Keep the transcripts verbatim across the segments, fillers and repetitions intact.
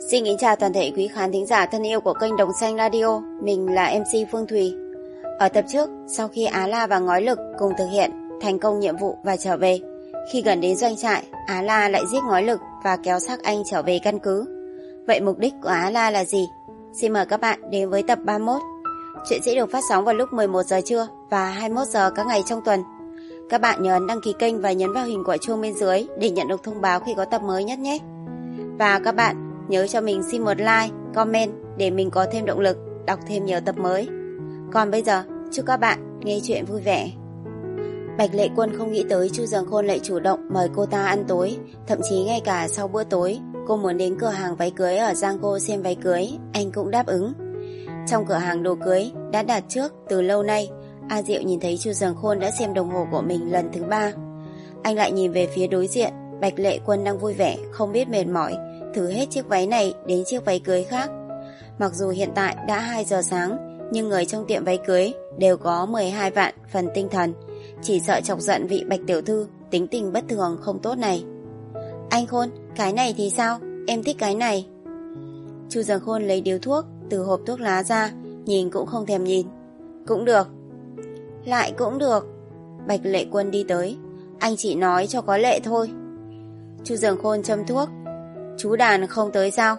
Xin kính chào toàn thể quý khán thính giả thân yêu của kênh Đồng Xanh Radio. Mình là em xê Phương Thùy. Ở tập trước, sau khi Á La và Ngói Lực cùng thực hiện thành công nhiệm vụ và trở về, khi gần đến doanh trại, Á La lại giết Ngói Lực và kéo xác anh trở về căn cứ. Vậy mục đích của Á La là gì? Xin mời các bạn đến với tập ba mươi mốt. Chuyện sẽ được phát sóng vào lúc mười một giờ trưa và hai mươi mốt giờ các ngày trong tuần. Các bạn nhớ ấn đăng ký kênh và nhấn vào hình quả chuông bên dưới để nhận được thông báo khi có tập mới nhất nhé. Và các bạn nhớ cho mình xin một like, comment để mình có thêm động lực đọc thêm nhiều tập mới. Còn bây giờ, chúc các bạn nghe chuyện vui vẻ. Bạch Lệ Quân không nghĩ tới Chu Dường Khôn lại chủ động mời cô ta ăn tối. Thậm chí ngay cả sau bữa tối, cô muốn đến cửa hàng váy cưới ở Giang Cô xem váy cưới, anh cũng đáp ứng. Trong cửa hàng đồ cưới đã đặt trước từ lâu nay, A Diệu nhìn thấy Chu Dường Khôn đã xem đồng hồ của mình lần thứ ba. Anh lại nhìn về phía đối diện, Bạch Lệ Quân đang vui vẻ, không biết mệt mỏi, thử hết chiếc váy này đến chiếc váy cưới khác. Mặc dù hiện tại đã hai giờ sáng, nhưng người trong tiệm váy cưới đều có mười hai vạn phần tinh thần, chỉ sợ chọc giận vị Bạch tiểu thư tính tình bất thường không tốt này. Anh Khôn, cái này thì sao? Em thích cái này. Chu Dường Khôn lấy điếu thuốc từ hộp thuốc lá ra, nhìn cũng không thèm nhìn. Cũng được. Lại cũng được. Bạch Lệ Quân đi tới. Anh chỉ nói cho có lệ thôi. Chu Dường Khôn châm thuốc. Chú Đàn không tới sao?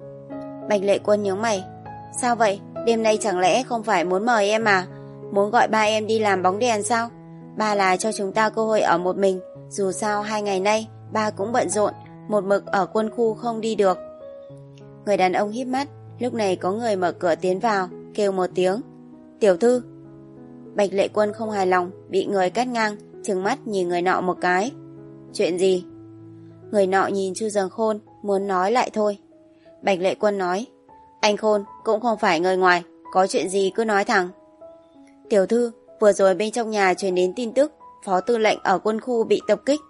Bạch Lệ Quân nhướng mày. Sao vậy? Đêm nay chẳng lẽ không phải muốn mời em à? Muốn gọi ba em đi làm bóng đèn sao? Ba là cho chúng ta cơ hội ở một mình. Dù sao hai ngày nay ba cũng bận rộn, một mực ở quân khu không đi được. Người đàn ông híp mắt. Lúc này có người mở cửa tiến vào, kêu một tiếng. Tiểu thư. Bạch Lệ Quân không hài lòng, bị người cắt ngang, trừng mắt nhìn người nọ một cái. Chuyện gì? Người nọ nhìn Chu Dường Khôn, muốn nói lại thôi. Bạch Lệ Quân nói. Anh Khôn cũng không phải người ngoài, có chuyện gì cứ nói thẳng. Tiểu thư, vừa rồi bên trong nhà truyền đến tin tức phó tư lệnh ở quân khu bị tập kích.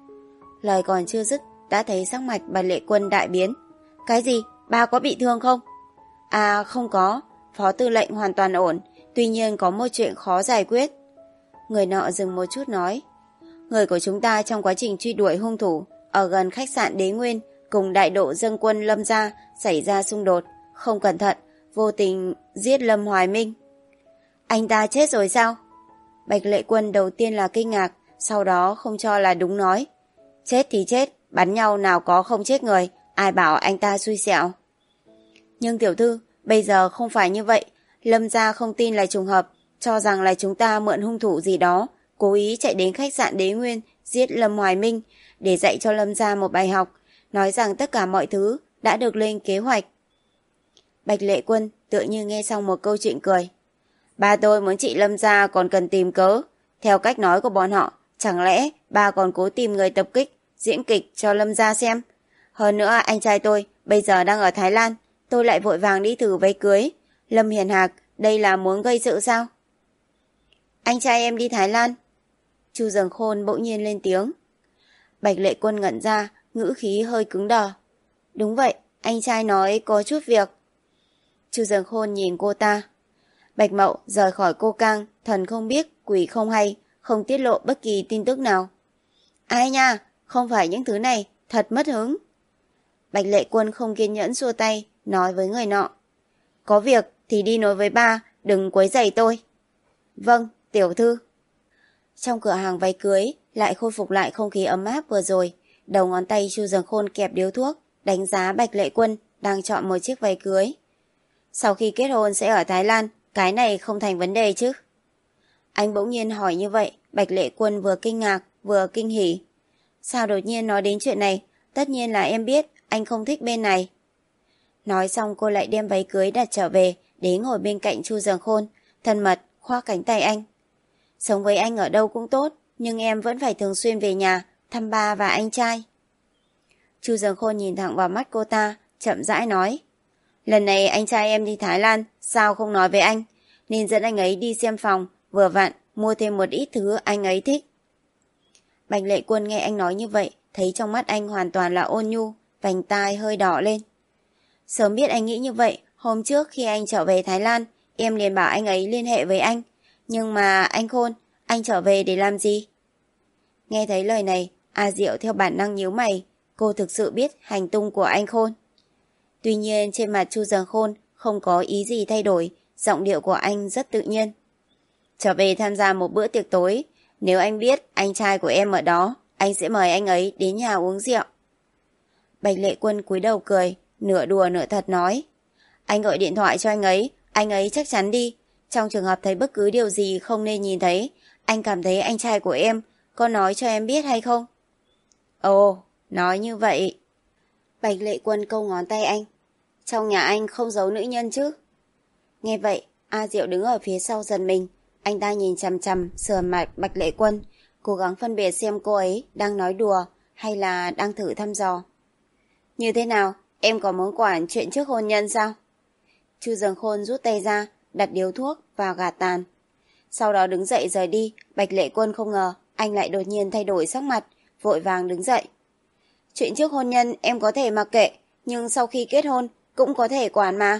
Lời còn chưa dứt, đã thấy sắc mặt Bạch Lệ Quân đại biến. Cái gì? Ba có bị thương không? À không có, phó tư lệnh hoàn toàn ổn, tuy nhiên có một chuyện khó giải quyết. Người nọ dừng một chút nói. Người của chúng ta trong quá trình truy đuổi hung thủ ở gần khách sạn Đế Nguyên cùng đại độ dâng quân Lâm gia xảy ra xung đột, không cẩn thận, vô tình giết Lâm Hoài Minh. Anh ta chết rồi sao? Bạch Lệ Quân đầu tiên là kinh ngạc, sau đó không cho là đúng nói. Chết thì chết, bắn nhau nào có không chết người, ai bảo anh ta xui xẻo. Nhưng tiểu thư, bây giờ không phải như vậy, Lâm gia không tin là trùng hợp, cho rằng là chúng ta mượn hung thủ gì đó, cố ý chạy đến khách sạn Đế Nguyên giết Lâm Hoài Minh để dạy cho Lâm gia một bài học, nói rằng tất cả mọi thứ đã được lên kế hoạch. Bạch Lệ Quân tựa như nghe xong một câu chuyện cười. Ba tôi muốn trị Lâm gia còn cần tìm cớ, theo cách nói của bọn họ, chẳng lẽ ba còn cố tìm người tập kích, diễn kịch cho Lâm gia xem. Hơn nữa anh trai tôi bây giờ đang ở Thái Lan, tôi lại vội vàng đi thử váy cưới. Lâm Hiền Hạc, đây là muốn gây sự sao? Anh trai em đi Thái Lan? Chu Dường Khôn bỗng nhiên lên tiếng. Bạch Lệ Quân ngẩn ra, ngữ khí hơi cứng đờ. Đúng vậy, anh trai nói có chút việc. Chu Dường Khôn nhìn cô ta. Bạch Mậu rời khỏi cô cang, thần không biết, quỷ không hay, không tiết lộ bất kỳ tin tức nào. Ai nha, không phải những thứ này, thật mất hứng. Bạch Lệ Quân không kiên nhẫn xua tay, nói với người nọ. Có việc thì đi nói với ba, đừng quấy rầy tôi. Vâng, tiểu thư. Trong cửa hàng váy cưới lại khôi phục lại không khí ấm áp vừa rồi. Đầu ngón tay Chu Dường Khôn kẹp điếu thuốc, đánh giá Bạch Lệ Quân đang chọn một chiếc váy cưới. Sau khi kết hôn sẽ ở Thái Lan, cái này không thành vấn đề chứ? Anh bỗng nhiên hỏi như vậy, Bạch Lệ Quân vừa kinh ngạc vừa kinh hỉ. Sao đột nhiên nói đến chuyện này? Tất nhiên là em biết anh không thích bên này. Nói xong cô lại đem váy cưới đặt trở về, đến ngồi bên cạnh Chu Dường Khôn, thân mật khoác cánh tay anh. Sống với anh ở đâu cũng tốt, nhưng em vẫn phải thường xuyên về nhà thăm ba và anh trai. Chu Dường Khôn nhìn thẳng vào mắt cô ta, chậm rãi nói. Lần này anh trai em đi Thái Lan, sao không nói với anh? Nên dẫn anh ấy đi xem phòng, vừa vặn mua thêm một ít thứ anh ấy thích. Bạch Lệ Quân nghe anh nói như vậy, thấy trong mắt anh hoàn toàn là ôn nhu, vành tai hơi đỏ lên. Sớm biết anh nghĩ như vậy, hôm trước khi anh trở về Thái Lan, em liền bảo anh ấy liên hệ với anh. Nhưng mà anh Khôn, anh trở về để làm gì? Nghe thấy lời này, A Diệu theo bản năng nhíu mày, cô thực sự biết hành tung của anh Khôn. Tuy nhiên trên mặt Chu Dần Khôn không có ý gì thay đổi, giọng điệu của anh rất tự nhiên. Trở về tham gia một bữa tiệc tối, nếu anh biết anh trai của em ở đó, anh sẽ mời anh ấy đến nhà uống rượu. Bạch Lệ Quân cúi đầu cười, nửa đùa nửa thật nói. Anh gọi điện thoại cho anh ấy, anh ấy chắc chắn đi. Trong trường hợp thấy bất cứ điều gì không nên nhìn thấy, anh cảm thấy anh trai của em, có nói cho em biết hay không? Ồ, nói như vậy. Bạch Lệ Quân câu ngón tay anh. Trong nhà anh không giấu nữ nhân chứ? Nghe vậy, A Diệu đứng ở phía sau giật mình. Anh ta nhìn chằm chằm sờ mặt Bạch Lệ Quân, cố gắng phân biệt xem cô ấy đang nói đùa hay là đang thử thăm dò. Như thế nào, em có muốn quản chuyện trước hôn nhân sao? Chu Dần Khôn rút tay ra, đặt điếu thuốc vào gạt tàn. Sau đó đứng dậy rời đi. Bạch Lệ Quân không ngờ anh lại đột nhiên thay đổi sắc mặt, vội vàng đứng dậy. Chuyện trước hôn nhân em có thể mặc kệ, nhưng sau khi kết hôn cũng có thể quản mà.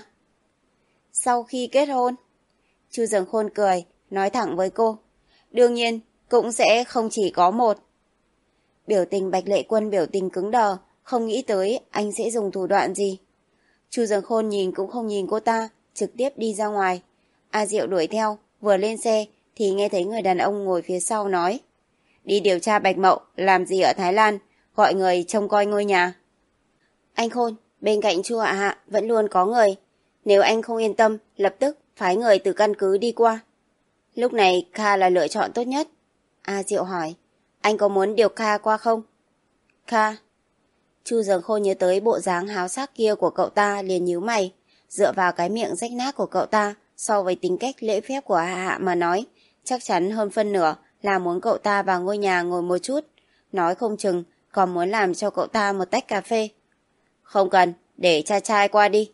Sau khi kết hôn? Chu Dần Khôn cười, nói thẳng với cô. Đương nhiên, cũng sẽ không chỉ có một. Biểu tình Bạch Lệ Quân biểu tình cứng đờ, không nghĩ tới anh sẽ dùng thủ đoạn gì. Chu Dần Khôn nhìn cũng không nhìn cô ta, trực tiếp đi ra ngoài. A Diệu đuổi theo, vừa lên xe thì nghe thấy người đàn ông ngồi phía sau nói. Đi điều tra Bạch Mậu, làm gì ở Thái Lan, gọi người trông coi ngôi nhà. Anh Khôn, bên cạnh Chu Hạ Hạ vẫn luôn có người. Nếu anh không yên tâm, lập tức phái người từ căn cứ đi qua. Lúc này Kha là lựa chọn tốt nhất. A Diệu hỏi, anh có muốn điều Kha qua không? Kha. Chu Dần Khôn nhớ tới bộ dáng háo sắc kia của cậu ta liền nhíu mày. Dựa vào cái miệng rách nát của cậu ta, so với tính cách lễ phép của Hạ Hạ mà nói, chắc chắn hơn phân nửa là muốn cậu ta vào ngôi nhà ngồi một chút. Nói không chừng còn muốn làm cho cậu ta một tách cà phê. Không cần, để cha trai qua đi.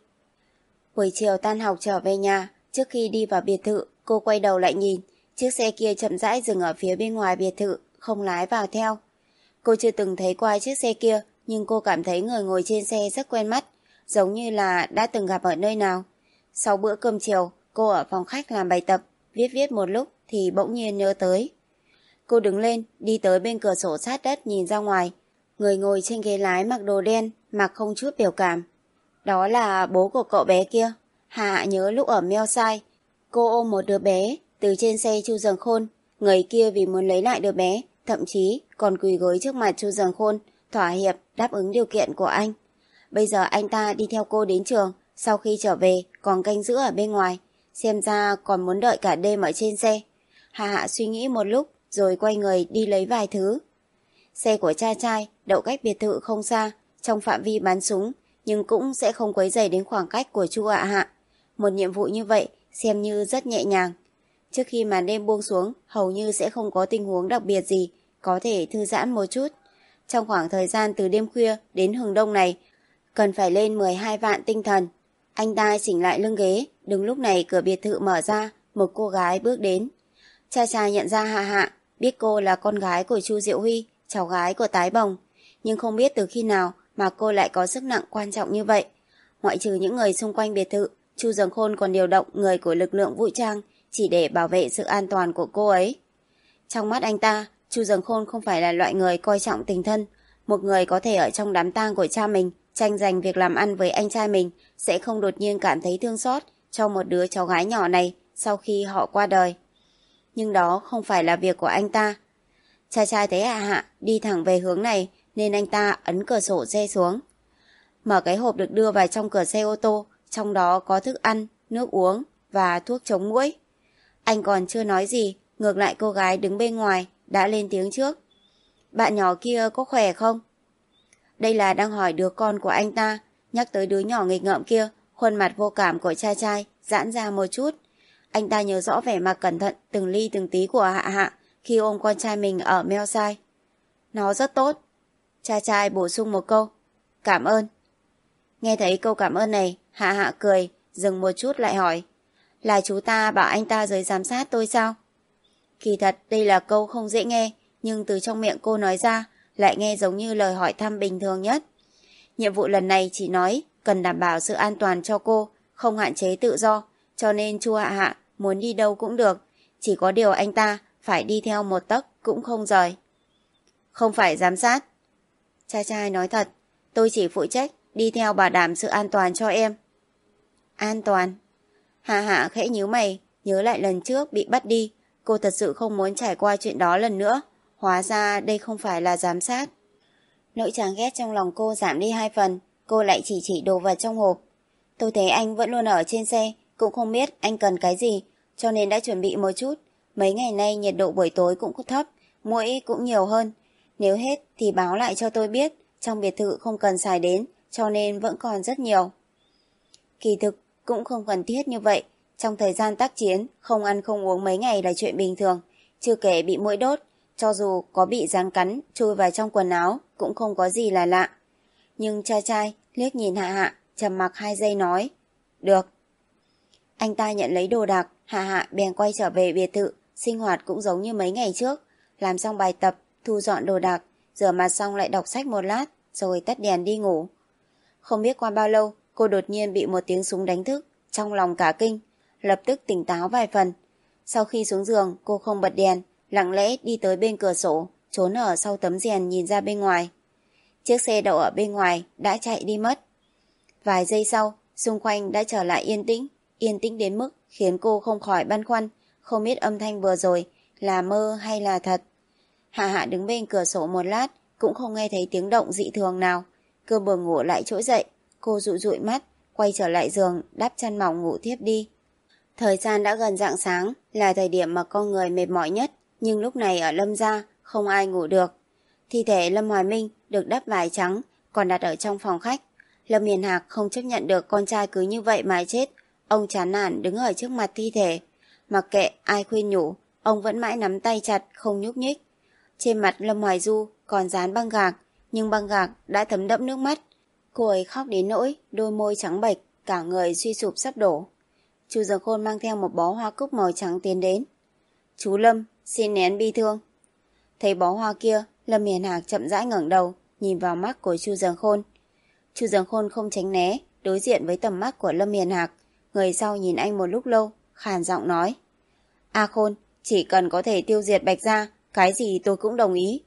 Buổi chiều tan học trở về nhà, trước khi đi vào biệt thự, cô quay đầu lại nhìn, chiếc xe kia chậm rãi dừng ở phía bên ngoài biệt thự, không lái vào theo. Cô chưa từng thấy qua chiếc xe kia, nhưng cô cảm thấy người ngồi trên xe rất quen mắt, giống như là đã từng gặp ở nơi nào. Sau bữa cơm chiều, cô ở phòng khách làm bài tập, viết viết một lúc thì bỗng nhiên nhớ tới. Cô đứng lên, đi tới bên cửa sổ sát đất nhìn ra ngoài. Người ngồi trên ghế lái mặc đồ đen, mặc không chút biểu cảm. Đó là bố của cậu bé kia. Hạ Hạ nhớ lúc ở Mel Sai, cô ôm một đứa bé từ trên xe Chu Dần Khôn. Người kia vì muốn lấy lại đứa bé, thậm chí còn quỳ gối trước mặt Chu Dần Khôn, thỏa hiệp đáp ứng điều kiện của anh. Bây giờ anh ta đi theo cô đến trường, sau khi trở về còn canh giữ ở bên ngoài, xem ra còn muốn đợi cả đêm ở trên xe. Hạ Hạ suy nghĩ một lúc rồi quay người đi lấy vài thứ. Xe của cha trai đậu cách biệt thự không xa, trong phạm vi bắn súng, nhưng cũng sẽ không quấy rầy đến khoảng cách của Chu Hạ Hạ. Một nhiệm vụ như vậy xem như rất nhẹ nhàng. Trước khi màn đêm buông xuống, hầu như sẽ không có tình huống đặc biệt gì, có thể thư giãn một chút. Trong khoảng thời gian từ đêm khuya đến hừng đông này, cần phải lên mười hai vạn tinh thần. Anh ta chỉnh lại lưng ghế, đúng lúc này cửa biệt thự mở ra, một cô gái bước đến. Cha trai nhận ra Hạ Hạ, biết cô là con gái của Chu Diệu Huy, cháu gái của Tái Bồng, nhưng không biết từ khi nào mà cô lại có sức nặng quan trọng như vậy. Ngoại trừ những người xung quanh biệt thự, Chu Dần Khôn còn điều động người của lực lượng vũ trang chỉ để bảo vệ sự an toàn của cô ấy. Trong mắt anh ta, Chu Dần Khôn không phải là loại người coi trọng tình thân. Một người có thể ở trong đám tang của cha mình tranh giành việc làm ăn với anh trai mình sẽ không đột nhiên cảm thấy thương xót cho một đứa cháu gái nhỏ này sau khi họ qua đời. Nhưng đó không phải là việc của anh ta. Cha trai thấy Hạ Hạ đi thẳng về hướng này nên anh ta ấn cửa sổ xe xuống. Mở cái hộp được đưa vào trong cửa xe ô tô, trong đó có thức ăn, nước uống và thuốc chống muỗi. Anh còn chưa nói gì, ngược lại cô gái đứng bên ngoài đã lên tiếng trước. Bạn nhỏ kia có khỏe không? Đây là đang hỏi đứa con của anh ta. Nhắc tới đứa nhỏ nghịch ngợm kia, khuôn mặt vô cảm của cha trai giãn ra một chút. Anh ta nhớ rõ vẻ mặt cẩn thận từng ly từng tí của Hạ Hạ khi ôm con trai mình ở Mel Sai. Nó rất tốt. Cha trai bổ sung một câu. Cảm ơn. Nghe thấy câu cảm ơn này, Hạ Hạ cười, dừng một chút lại hỏi. Là chú ta bảo anh ta giới giám sát tôi sao? Kỳ thật đây là câu không dễ nghe, nhưng từ trong miệng cô nói ra lại nghe giống như lời hỏi thăm bình thường nhất. Nhiệm vụ lần này chỉ nói cần đảm bảo sự an toàn cho cô, không hạn chế tự do, cho nên Chu Hạ Hạ muốn đi đâu cũng được, chỉ có điều anh ta phải đi theo một tấc cũng không rời. Không phải giám sát. Cha trai nói thật, tôi chỉ phụ trách đi theo bảo đảm sự an toàn cho em. An toàn? Hạ Hạ khẽ nhíu mày, nhớ lại lần trước bị bắt đi. Cô thật sự không muốn trải qua chuyện đó lần nữa. Hóa ra đây không phải là giám sát. Nỗi chán ghét trong lòng cô giảm đi hai phần. Cô lại chỉ chỉ đồ vật trong hộp. Tôi thấy anh vẫn luôn ở trên xe, cũng không biết anh cần cái gì, cho nên đã chuẩn bị một chút. Mấy ngày nay nhiệt độ buổi tối cũng thấp, muỗi cũng nhiều hơn. Nếu hết thì báo lại cho tôi biết, trong biệt thự không cần xài đến, cho nên vẫn còn rất nhiều. Kỳ thực cũng không cần thiết như vậy. Trong thời gian tác chiến, không ăn không uống mấy ngày là chuyện bình thường. Chưa kể bị muỗi đốt, cho dù có bị rắn cắn chui vào trong quần áo cũng không có gì là lạ. Nhưng cha trai liếc nhìn Hạ Hạ, trầm mặc hai giây nói, được. Anh ta nhận lấy đồ đạc, Hạ Hạ bèn quay trở về biệt thự, sinh hoạt cũng giống như mấy ngày trước. Làm xong bài tập, thu dọn đồ đạc, rửa mặt xong lại đọc sách một lát, rồi tắt đèn đi ngủ. Không biết qua bao lâu, cô đột nhiên bị một tiếng súng đánh thức, trong lòng cả kinh, lập tức tỉnh táo vài phần. Sau khi xuống giường, cô không bật đèn, lặng lẽ đi tới bên cửa sổ, trốn ở sau tấm rèn nhìn ra bên ngoài. Chiếc xe đậu ở bên ngoài đã chạy đi mất. Vài giây sau, xung quanh đã trở lại yên tĩnh, yên tĩnh đến mức khiến cô không khỏi băn khoăn, không biết âm thanh vừa rồi là mơ hay là thật. Hạ Hạ đứng bên cửa sổ một lát, cũng không nghe thấy tiếng động dị thường nào. Cơn buồn ngủ lại trỗi dậy, cô dụi dụi mắt, quay trở lại giường, đắp chăn mỏng ngủ thiếp đi. Thời gian đã gần rạng sáng, là thời điểm mà con người mệt mỏi nhất, nhưng lúc này ở Lâm gia không ai ngủ được. Thi thể Lâm Hoài Minh được đắp vải trắng, còn đặt ở trong phòng khách. Lâm Hiền Hạc không chấp nhận được con trai cứ như vậy mà chết. Ông chán nản đứng ở trước mặt thi thể. Mặc kệ ai khuyên nhủ, ông vẫn mãi nắm tay chặt, không nhúc nhích. Trên mặt Lâm Hoài Du còn dán băng gạc, nhưng băng gạc đã thấm đẫm nước mắt. Cô ấy khóc đến nỗi, đôi môi trắng bệch, cả người suy sụp sắp đổ. Chu Dường Khôn mang theo một bó hoa cúc màu trắng tiến đến. Chú Lâm, xin nén bi thương. Thấy bó hoa kia, Lâm Hiền Hạc chậm rãi ngẩng đầu, nhìn vào mắt của Chu Dường Khôn. Chu Dường Khôn không tránh né, đối diện với tầm mắt của Lâm Hiền Hạc. Người sau nhìn anh một lúc lâu, khàn giọng nói. A Khôn, chỉ cần có thể tiêu diệt Bạch Gia, cái gì tôi cũng đồng ý.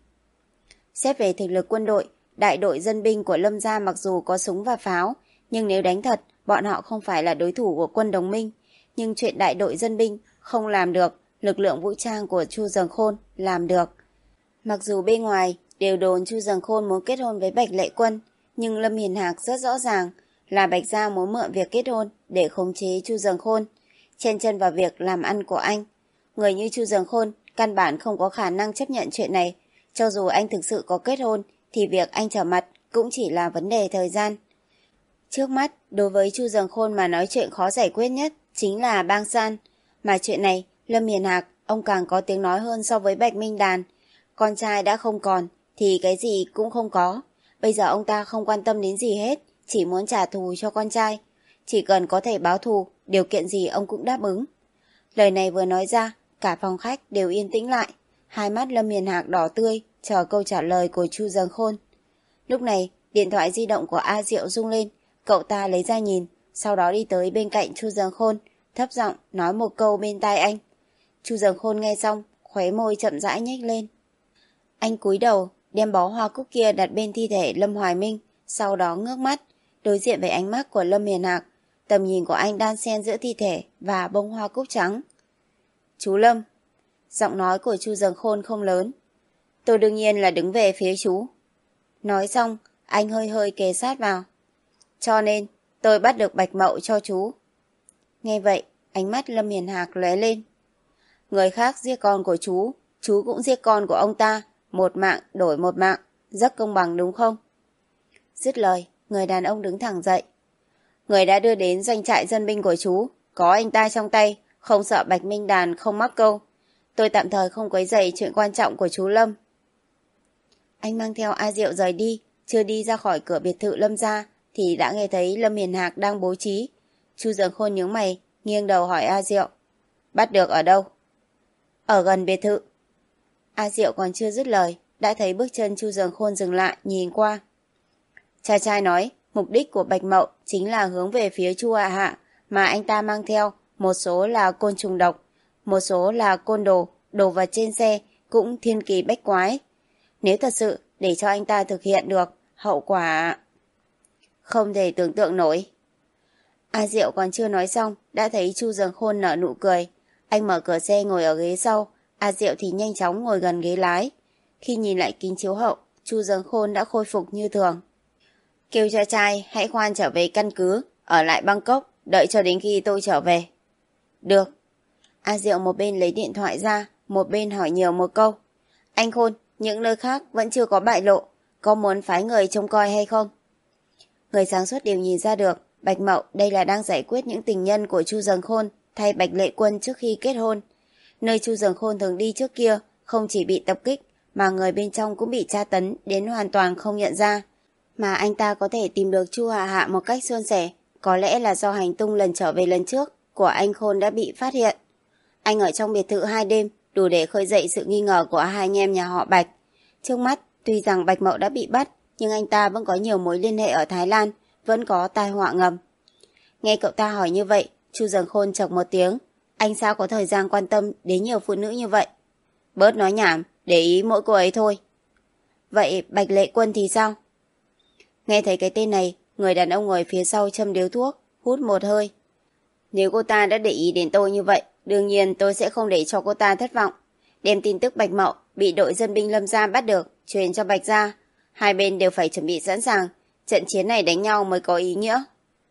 Xét về thực lực quân đội, đại đội dân binh của Lâm gia mặc dù có súng và pháo, nhưng nếu đánh thật, bọn họ không phải là đối thủ của quân đồng minh. Nhưng chuyện đại đội dân binh không làm được, lực lượng vũ trang của Chu Dường Khôn làm được. Mặc dù bên ngoài đều đồn Chu Dường Khôn muốn kết hôn với Bạch Lệ Quân, nhưng Lâm Hiền Hạc rất rõ ràng là Bạch Gia muốn mượn việc kết hôn để khống chế Chu Dường Khôn, chen chân vào việc làm ăn của anh. Người như Chu Dường Khôn căn bản không có khả năng chấp nhận chuyện này. Cho dù anh thực sự có kết hôn, thì việc anh trở mặt cũng chỉ là vấn đề thời gian. Trước mắt, đối với Chu Dường Khôn mà nói chuyện khó giải quyết nhất chính là Bang San. Mà chuyện này, Lâm Hiền Hạc, ông càng có tiếng nói hơn so với Bạch Minh Đàn. Con trai đã không còn, thì cái gì cũng không có. Bây giờ ông ta không quan tâm đến gì hết, chỉ muốn trả thù cho con trai. Chỉ cần có thể báo thù, điều kiện gì ông cũng đáp ứng. Lời này vừa nói ra, cả phòng khách đều yên tĩnh lại. Hai mắt Lâm Hiền Hạc đỏ tươi, chờ câu trả lời của Chu Dường Khôn. Lúc này, điện thoại di động của A Diệu rung lên. Cậu ta lấy ra nhìn, sau đó đi tới bên cạnh Chu Dường Khôn, thấp giọng nói một câu bên tai anh. Chu Dường Khôn nghe xong, khóe môi chậm rãi nhếch lên. Anh cúi đầu, đem bó hoa cúc kia đặt bên thi thể Lâm Hoài Minh, sau đó ngước mắt, đối diện với ánh mắt của Lâm Hiền Hạc. Tầm nhìn của anh đan xen giữa thi thể và bông hoa cúc trắng. Chú Lâm. Giọng nói của Chu Dường Khôn không lớn. Tôi đương nhiên là đứng về phía chú. Nói xong, anh hơi hơi kề sát vào. Cho nên, tôi bắt được Bạch Mậu cho chú. Nghe vậy, ánh mắt Lâm Hiền Hạc lóe lên. Người khác giết con của chú, chú cũng giết con của ông ta. Một mạng đổi một mạng, rất công bằng đúng không? Dứt lời, người đàn ông đứng thẳng dậy. Người đã đưa đến doanh trại dân binh của chú, có anh ta trong tay, không sợ Bạch Minh Đàn không mắc câu. Tôi tạm thời không quấy rầy chuyện quan trọng của chú Lâm. Anh mang theo A Diệu rời đi, chưa đi ra khỏi cửa biệt thự Lâm gia thì đã nghe thấy Lâm Hiền Hạc đang bố trí. Chu Dường Khôn nhướng mày, nghiêng đầu hỏi A Diệu. Bắt được ở đâu? Ở gần biệt thự. A Diệu còn chưa dứt lời, đã thấy bước chân Chu Dường Khôn dừng lại, nhìn qua. Cha trai nói, mục đích của Bạch Mậu chính là hướng về phía Chu Hạ Hạ, mà anh ta mang theo một số là côn trùng độc, một số là côn đồ, đồ vật trên xe cũng thiên kỳ bách quái. Nếu thật sự để cho anh ta thực hiện được, hậu quả... không thể tưởng tượng nổi. A Diệu còn chưa nói xong, đã thấy Chu Dường Khôn nở nụ cười. Anh mở cửa xe ngồi ở ghế sau, A Diệu thì nhanh chóng ngồi gần ghế lái. Khi nhìn lại kính chiếu hậu, Chu Dường Khôn đã khôi phục như thường. Kêu cha trai hãy khoan trở về căn cứ, ở lại Bangkok, đợi cho đến khi tôi trở về. Được. A Diệu một bên lấy điện thoại ra, một bên hỏi nhiều một câu. Anh Khôn, những nơi khác vẫn chưa có bại lộ, có muốn phái người trông coi hay không? Người sáng suốt đều nhìn ra được, Bạch Mậu đây là đang giải quyết những tình nhân của Chu Dường Khôn thay Bạch Lệ Quân trước khi kết hôn. Nơi Chu Dường Khôn thường đi trước kia không chỉ bị tập kích, mà người bên trong cũng bị tra tấn đến hoàn toàn không nhận ra. Mà anh ta có thể tìm được Chu Hạ Hạ một cách suôn sẻ, có lẽ là do hành tung lần trở về lần trước của anh Khôn đã bị phát hiện. Anh ở trong biệt thự hai đêm, đủ để khơi dậy sự nghi ngờ của hai anh em nhà họ Bạch. Trước mắt, tuy rằng Bạch Mậu đã bị bắt, nhưng anh ta vẫn có nhiều mối liên hệ ở Thái Lan, vẫn có tai họa ngầm. Nghe cậu ta hỏi như vậy, Chu Dường Khôn chọc một tiếng. Anh sao có thời gian quan tâm đến nhiều phụ nữ như vậy? Bớt nói nhảm, để ý mỗi cô ấy thôi. Vậy Bạch Lệ Quân thì sao? Nghe thấy cái tên này, người đàn ông ngồi phía sau châm điếu thuốc, hút một hơi. Nếu cô ta đã để ý đến tôi như vậy, đương nhiên tôi sẽ không để cho cô ta thất vọng. Đem tin tức Bạch Mậu bị đội dân binh Lâm Gia bắt được, truyền cho Bạch Gia. Hai bên đều phải chuẩn bị sẵn sàng, trận chiến này đánh nhau mới có ý nghĩa.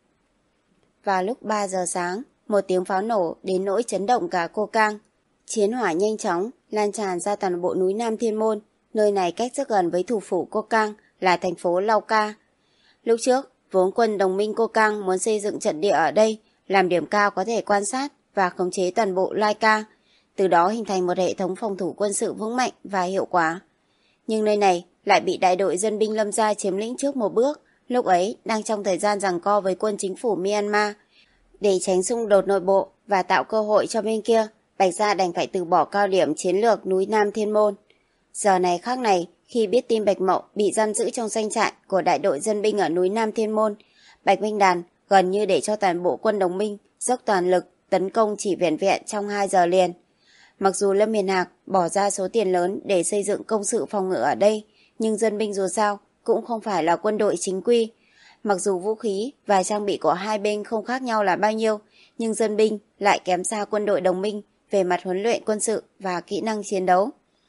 Vào lúc ba giờ sáng, một tiếng pháo nổ đến nỗi chấn động cả Cô Cang. Chiến hỏa nhanh chóng lan tràn ra toàn bộ núi Nam Thiên Môn, nơi này cách rất gần với thủ phủ Cô Cang là thành phố Lau Ca. Lúc trước, vốn quân đồng minh Cô Cang muốn xây dựng trận địa ở đây, làm điểm cao có thể quan sát và khống chế toàn bộ Lai Ca, từ đó hình thành một hệ thống phòng thủ quân sự vững mạnh và hiệu quả. Nhưng nơi này lại bị đại đội dân binh Lâm Gia chiếm lĩnh trước một bước, lúc ấy đang trong thời gian giằng co với quân chính phủ Myanmar. Để tránh xung đột nội bộ và tạo cơ hội cho bên kia, Bạch Gia đành phải từ bỏ cao điểm chiến lược núi Nam Thiên Môn. Giờ này khác này, khi biết tin Bạch Mậu bị giam giữ trong doanh trại của đại đội dân binh ở núi Nam Thiên Môn, Bạch Minh Đàn gần như để cho toàn bộ quân đồng minh dốc toàn lực tấn công chỉ vẻn vẹn trong hai giờ liền. Mặc dù Lâm Miền Hạc bỏ ra số tiền lớn để xây dựng công sự phòng ngự ở đây, nhưng dân binh dù sao cũng không phải là quân đội chính quy. Mặc dù vũ khí và trang bị của hai bên không khác nhau là bao nhiêu, nhưng dân binh lại kém xa quân đội đồng minh về mặt huấn luyện quân sự và kỹ năng chiến đấu.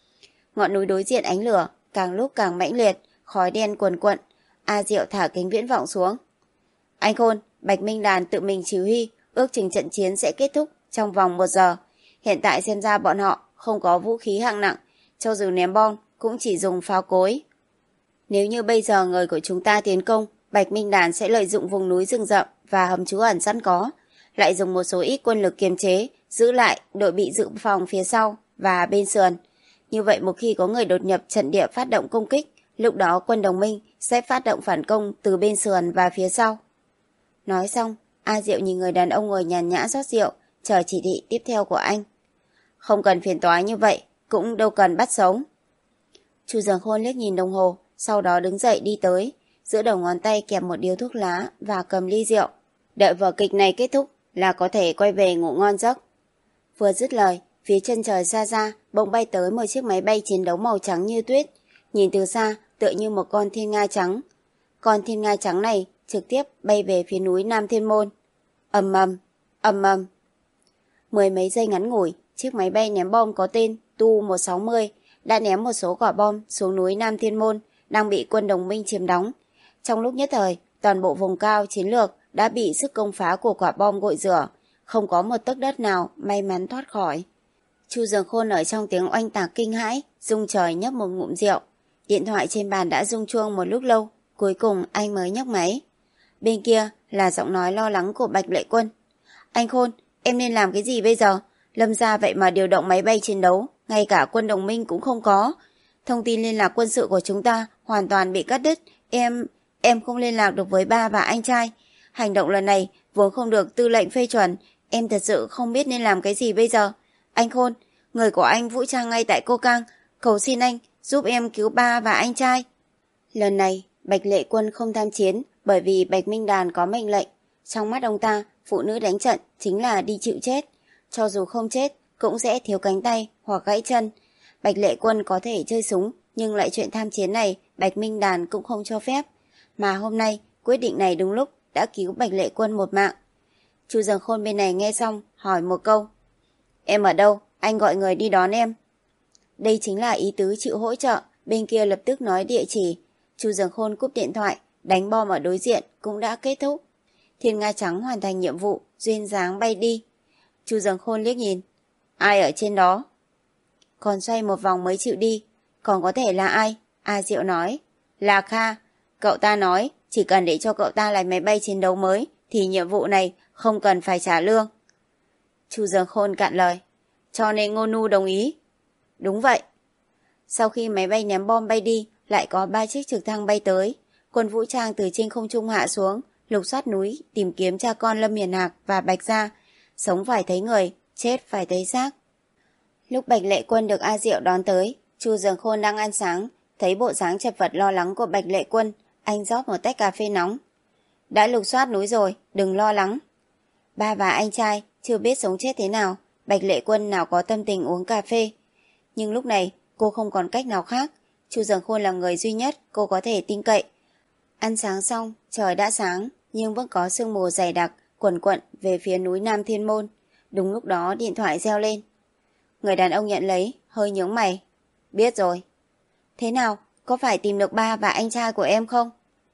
Ngọn núi đối diện ánh lửa càng lúc càng mãnh liệt, khói đen cuồn cuộn. A Diệu thả kính viễn vọng xuống. Anh Khôn, Bạch Minh Đàn tự mình chỉ huy, ước chừng trận chiến sẽ kết thúc trong vòng một giờ. Hiện tại xem ra bọn họ không có vũ khí hạng nặng, cho dù ném bom cũng chỉ dùng pháo cối. Nếu như bây giờ người của chúng ta tiến công, Bạch Minh Đàn sẽ lợi dụng vùng núi rừng rậm và hầm trú ẩn sẵn có, lại dùng một số ít quân lực kiềm chế, giữ lại đội bị dự phòng phía sau và bên sườn. Như vậy một khi có người đột nhập trận địa phát động công kích, lúc đó quân đồng minh sẽ phát động phản công từ bên sườn và phía sau. Nói xong, A Diệu nhìn người đàn ông ngồi nhàn nhã rót rượu, chờ chỉ thị tiếp theo của anh. Không cần phiền toái như vậy, cũng đâu cần bắt sống. Chu Dường Khôn liếc nhìn đồng hồ, sau đó đứng dậy đi tới, giữa đầu ngón tay kẹp một điếu thuốc lá và cầm ly rượu. Đợi vở kịch này kết thúc là có thể quay về ngủ ngon giấc. Vừa dứt lời, phía chân trời xa xa bỗng bay tới một chiếc máy bay chiến đấu màu trắng như tuyết, nhìn từ xa tựa như một con thiên nga trắng. Con thiên nga trắng này trực tiếp bay về phía núi Nam Thiên Môn. Ầm ầm, ầm ầm. Mười mấy giây ngắn ngủi, chiếc máy bay ném bom có tên Tu một sáu không đã ném một số quả bom xuống núi Nam Thiên Môn đang bị quân đồng minh chiếm đóng. Trong lúc nhất thời, toàn bộ vùng cao chiến lược đã bị sức công phá của quả bom gội rửa, không có một tấc đất nào may mắn thoát khỏi. Chu Dường Khôn ở trong tiếng oanh tạc kinh hãi, rung trời nhấp một ngụm rượu. Điện thoại trên bàn đã rung chuông một lúc lâu, cuối cùng anh mới nhấc máy. Bên kia là giọng nói lo lắng của Bạch Lệ Quân. Anh Khôn, em nên làm cái gì bây giờ? Lâm Gia vậy mà điều động máy bay chiến đấu, ngay cả quân đồng minh cũng không có. Thông tin liên lạc quân sự của chúng ta hoàn toàn bị cắt đứt. Em... em không liên lạc được với ba và anh trai. Hành động lần này vốn không được tư lệnh phê chuẩn. Em thật sự không biết nên làm cái gì bây giờ. Anh Khôn, người của anh vũ trang ngay tại Cô Cang. Cầu xin anh giúp em cứu ba và anh trai. Lần này, Bạch Lệ Quân không tham chiến bởi vì Bạch Minh Đàn có mệnh lệnh. Trong mắt ông ta, phụ nữ đánh trận chính là đi chịu chết. Cho dù không chết, cũng sẽ thiếu cánh tay hoặc gãy chân. Bạch Lệ Quân có thể chơi súng, nhưng lại chuyện tham chiến này Bạch Minh Đàn cũng không cho phép. Mà hôm nay, quyết định này đúng lúc đã cứu Bạch Lệ Quân một mạng. Chu Dần Khôn bên này nghe xong, hỏi một câu. Em ở đâu? Anh gọi người đi đón em. Đây chính là ý tứ chịu hỗ trợ, bên kia lập tức nói địa chỉ. Chu Dần Khôn cúp điện thoại, đánh bom ở đối diện cũng đã kết thúc. Thiên Nga Trắng hoàn thành nhiệm vụ, duyên dáng bay đi. Chu Dần Khôn liếc nhìn. Ai ở trên đó? Còn xoay một vòng mới chịu đi. Còn có thể là ai? A Diệu nói. Là Kha. Cậu ta nói chỉ cần để cho cậu ta lấy máy bay chiến đấu mới thì nhiệm vụ này không cần phải trả lương. Chu Dần Khôn cạn lời. Cho nên Ngô Nu đồng ý. Đúng vậy. Sau khi máy bay ném bom bay đi, lại có ba chiếc trực thăng bay tới. Quân vũ trang từ trên không trung hạ xuống, lục soát núi, tìm kiếm cha con Lâm Hiền Hạc và Bạch Gia. Sống phải thấy người, chết phải thấy xác. Lúc Bạch Lệ Quân được A Diệu đón tới, Chu Dần Khôn đang ăn sáng, thấy bộ dáng chật vật lo lắng của Bạch Lệ Quân, anh rót một tách cà phê nóng. Đã lục soát núi rồi, đừng lo lắng. Ba và anh trai chưa biết sống chết thế nào, Bạch Lệ Quân nào có tâm tình uống cà phê. Nhưng lúc này cô không còn cách nào khác, Chu Dần Khôn là người duy nhất cô có thể tin cậy. Ăn sáng xong, trời đã sáng, nhưng vẫn có sương mù dày đặc quẩn quận về phía núi Nam Thiên Môn. Đúng lúc đó điện thoại reo lên. Người đàn ông nhận lấy, hơi nhướng mày. Biết rồi. Thế nào, có phải tìm được ba và anh trai của em không?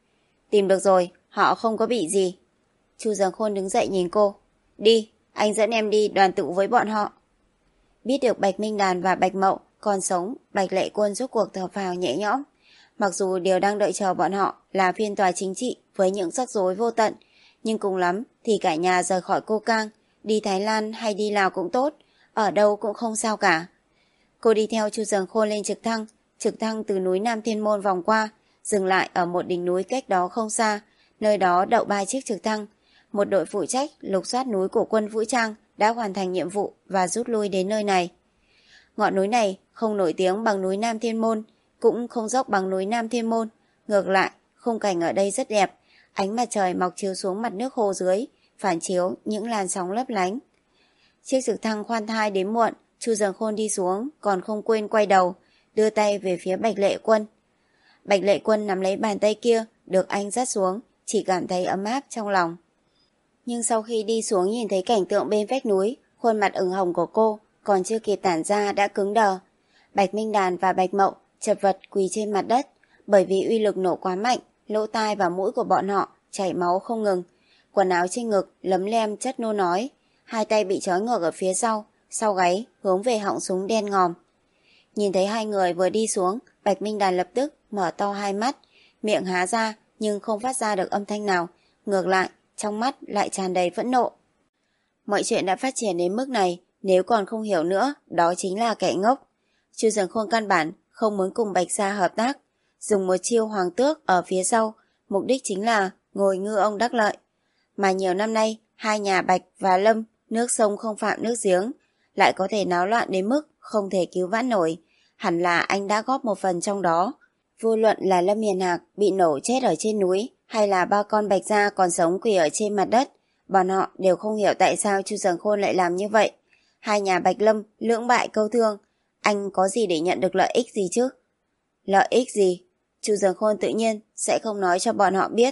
Tìm được rồi, họ không có bị gì. Chu Dần Khôn đứng dậy nhìn cô. Đi, anh dẫn em đi đoàn tụ với bọn họ. Biết được Bạch Minh Đàn và Bạch Mậu còn sống, Bạch Lệ Quân rút cuộc thở phào nhẹ nhõm. Mặc dù điều đang đợi chờ bọn họ là phiên tòa chính trị với những rắc rối vô tận, nhưng cùng lắm thì cả nhà rời khỏi Cô Cang, đi Thái Lan hay đi Lào cũng tốt, ở đâu cũng không sao cả. Cô đi theo Chu Dần Khôn lên trực thăng, trực thăng từ núi Nam Thiên Môn vòng qua, dừng lại ở một đỉnh núi cách đó không xa, nơi đó đậu ba chiếc trực thăng. Một đội phụ trách lục soát núi của quân vũ trang đã hoàn thành nhiệm vụ và rút lui đến nơi này. Ngọn núi này không nổi tiếng bằng núi Nam Thiên Môn, cũng không dốc bằng núi Nam Thiên Môn. Ngược lại, khung cảnh ở đây rất đẹp, ánh mặt trời mọc chiếu xuống mặt nước hồ dưới, phản chiếu những làn sóng lấp lánh. Chiếc trực thăng khoan thai đến muộn, Chu Dần Khôn đi xuống, còn không quên quay đầu, đưa tay về phía Bạch Lệ Quân. Bạch Lệ Quân nắm lấy bàn tay kia, được anh dắt xuống, chỉ cảm thấy ấm áp trong lòng. Nhưng sau khi đi xuống nhìn thấy cảnh tượng bên vách núi, khuôn mặt ửng hồng của cô còn chưa kịp tản ra đã cứng đờ. Bạch Minh Đàn và Bạch Mậu chật vật quỳ trên mặt đất, bởi vì uy lực nổ quá mạnh, lỗ tai và mũi của bọn họ chảy máu không ngừng. Quần áo trên ngực lấm lem chất nô nói, hai tay bị trói ngược ở phía sau, sau gáy hướng về họng súng đen ngòm. Nhìn thấy hai người vừa đi xuống, Bạch Minh Đàn lập tức mở to hai mắt, miệng há ra nhưng không phát ra được âm thanh nào, ngược lại trong mắt lại tràn đầy phẫn nộ. Mọi chuyện đã phát triển đến mức này, nếu còn không hiểu nữa, đó chính là kẻ ngốc. Chu Dần Khôn căn bản không muốn cùng Bạch Gia hợp tác, dùng một chiêu hoàng tước ở phía sau, mục đích chính là ngồi ngư ông đắc lợi. Mà nhiều năm nay, hai nhà Bạch và Lâm, nước sông không phạm nước giếng, lại có thể náo loạn đến mức không thể cứu vãn nổi, hẳn là anh đã góp một phần trong đó. Vô luận là Lâm Hiền Hạc bị nổ chết ở trên núi, hay là ba con Bạch Gia còn sống quỳ ở trên mặt đất, bọn họ đều không hiểu tại sao Chu Dần Khôn lại làm như vậy. Hai nhà Bạch Lâm lưỡng bại câu thương, anh có gì để nhận được lợi ích gì chứ? Lợi ích gì? Chu Dần Khôn tự nhiên sẽ không nói cho bọn họ biết.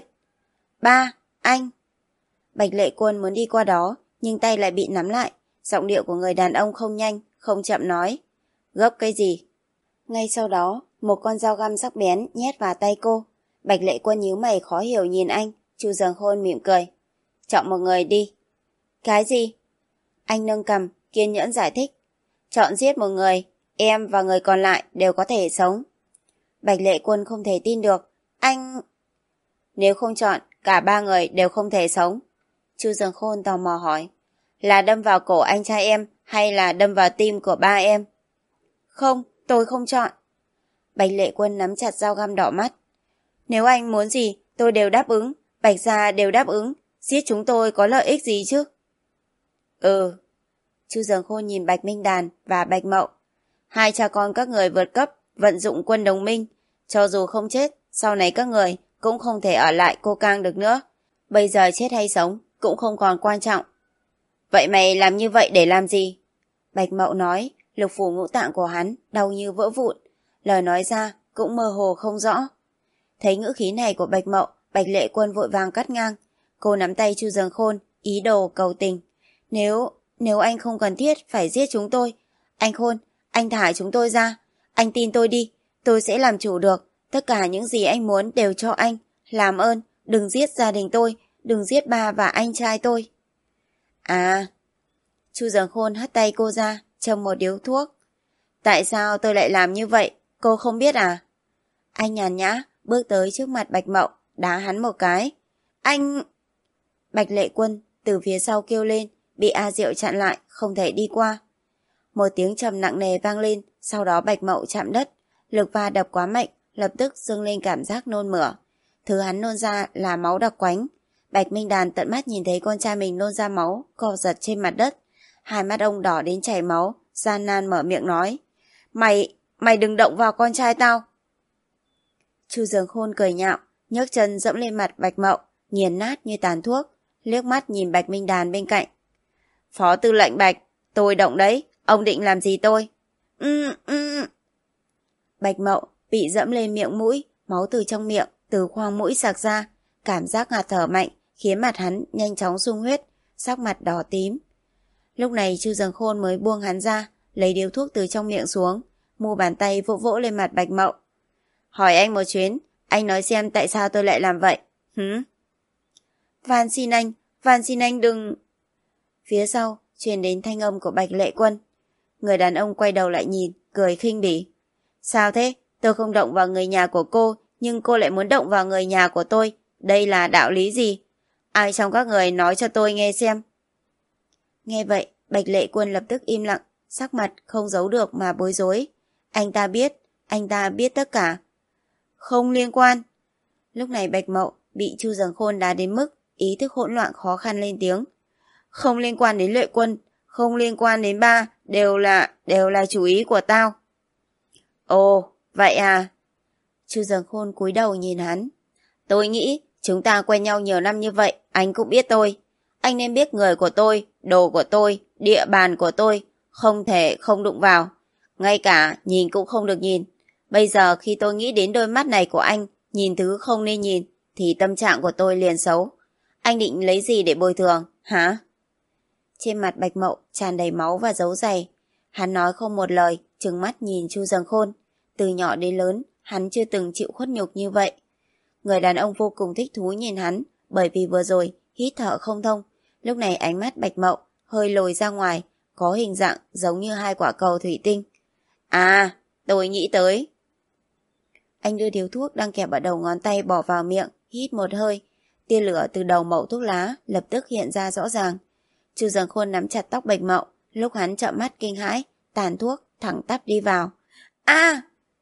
Ba, anh! Bạch Lệ Quân muốn đi qua đó, nhưng tay lại bị nắm lại. Giọng điệu của người đàn ông không nhanh, không chậm nói. Gấp cái gì? Ngay sau đó, một con dao găm sắc bén nhét vào tay cô. Bạch Lệ Quân nhíu mày khó hiểu nhìn anh. Chu Dần Khôn mỉm cười. Chọn một người đi. Cái gì? Anh nâng cằm, kiên nhẫn giải thích. Chọn giết một người, em và người còn lại đều có thể sống. Bạch Lệ Quân không thể tin được. Anh... Nếu không chọn, cả ba người đều không thể sống. Chu Dần Khôn tò mò hỏi. Là đâm vào cổ anh trai em hay là đâm vào tim của ba em? Không, tôi không chọn. Bạch Lệ Quân nắm chặt dao găm đỏ mắt. Nếu anh muốn gì, tôi đều đáp ứng. Bạch Gia đều đáp ứng. Giết chúng tôi có lợi ích gì chứ? Ừ. Chu Dần Khôn nhìn Bạch Minh Đàn và Bạch Mậu. Hai cha con các người vượt cấp, vận dụng quân đồng minh. Cho dù không chết, sau này các người cũng không thể ở lại Cô Cang được nữa. Bây giờ chết hay sống cũng không còn quan trọng. Vậy mày làm như vậy để làm gì? Bạch Mậu nói, lục phủ ngũ tạng của hắn đau như vỡ vụn. Lời nói ra cũng mơ hồ không rõ. Thấy ngữ khí này của Bạch Mậu, Bạch Lệ Quân vội vàng cắt ngang. Cô nắm tay Chu Dường Khôn, ý đồ cầu tình. Nếu, nếu anh không cần thiết phải giết chúng tôi. Anh Khôn, anh thả chúng tôi ra. Anh tin tôi đi, tôi sẽ làm chủ được. Tất cả những gì anh muốn đều cho anh. Làm ơn, đừng giết gia đình tôi, đừng giết ba và anh trai tôi. À, Chu Dường Khôn hất tay cô ra, châm một điếu thuốc. Tại sao tôi lại làm như vậy, cô không biết à? Anh nhàn nhã, bước tới trước mặt Bạch Mậu, đá hắn một cái. Anh... Bạch Lệ Quân từ phía sau kêu lên, bị A Diệu chặn lại, không thể đi qua. Một tiếng trầm nặng nề vang lên, sau đó Bạch Mậu chạm đất. Lực va đập quá mạnh, lập tức dâng lên cảm giác nôn mửa. Thứ hắn nôn ra là máu đặc quánh. Bạch Minh Đàn tận mắt nhìn thấy con trai mình nôn ra máu, co giật trên mặt đất. Hai mắt ông đỏ đến chảy máu, gian nan mở miệng nói. Mày, mày đừng động vào con trai tao. Chu Dường Khôn cười nhạo, nhấc chân dẫm lên mặt Bạch Mậu, nghiền nát như tàn thuốc, liếc mắt nhìn Bạch Minh Đàn bên cạnh. Phó tư lệnh Bạch, tôi động đấy, ông định làm gì tôi? Ừ, ừ. Bạch Mậu bị dẫm lên miệng mũi, máu từ trong miệng, từ khoang mũi sặc ra, cảm giác ngạt thở mạnh khiến mặt hắn nhanh chóng sung huyết, sắc mặt đỏ tím. Lúc này Chu Dường Khôn mới buông hắn ra, lấy điếu thuốc từ trong miệng xuống, mu bàn tay vỗ vỗ lên mặt Bạch Mậu. Hỏi anh một chuyến, anh nói xem tại sao tôi lại làm vậy? Hứ? Van xin anh, van xin anh đừng... Phía sau, truyền đến thanh âm của Bạch Lệ Quân. Người đàn ông quay đầu lại nhìn, cười khinh bỉ. Sao thế? Tôi không động vào người nhà của cô, nhưng cô lại muốn động vào người nhà của tôi. Đây là đạo lý gì? Ai trong các người nói cho tôi nghe xem. Nghe vậy, Bạch Lệ Quân lập tức im lặng, sắc mặt không giấu được mà bối rối. Anh ta biết, anh ta biết tất cả. Không liên quan. Lúc này Bạch Mậu bị Chu Dường Khôn đá đến mức ý thức hỗn loạn khó khăn lên tiếng. Không liên quan đến Lệ Quân, không liên quan đến ba, đều là, đều là chủ ý của tao. Ồ, vậy à? Chu Dường Khôn cúi đầu nhìn hắn. Tôi nghĩ chúng ta quen nhau nhiều năm như vậy, anh cũng biết tôi. Anh nên biết người của tôi, đồ của tôi, địa bàn của tôi, không thể không đụng vào. Ngay cả nhìn cũng không được nhìn. Bây giờ khi tôi nghĩ đến đôi mắt này của anh, nhìn thứ không nên nhìn, thì tâm trạng của tôi liền xấu. Anh định lấy gì để bồi thường, hả? Trên mặt Bạch Mậu tràn đầy máu và dấu giày. Hắn nói không một lời, trừng mắt nhìn Chu Dường Khôn. Từ nhỏ đến lớn, hắn chưa từng chịu khuất nhục như vậy. Người đàn ông vô cùng thích thú nhìn hắn, bởi vì vừa rồi hít thở không thông. Lúc này ánh mắt Bạch Mậu hơi lồi ra ngoài, có hình dạng giống như hai quả cầu thủy tinh. À, tôi nghĩ tới. Anh đưa điếu thuốc đang kẹp ở đầu ngón tay bỏ vào miệng, hít một hơi. Tia lửa từ đầu mẩu thuốc lá lập tức hiện ra rõ ràng. Chu Dường Khôn nắm chặt tóc Bạch Mậu, lúc hắn trợn mắt kinh hãi, tàn thuốc thẳng tắp đi vào. A!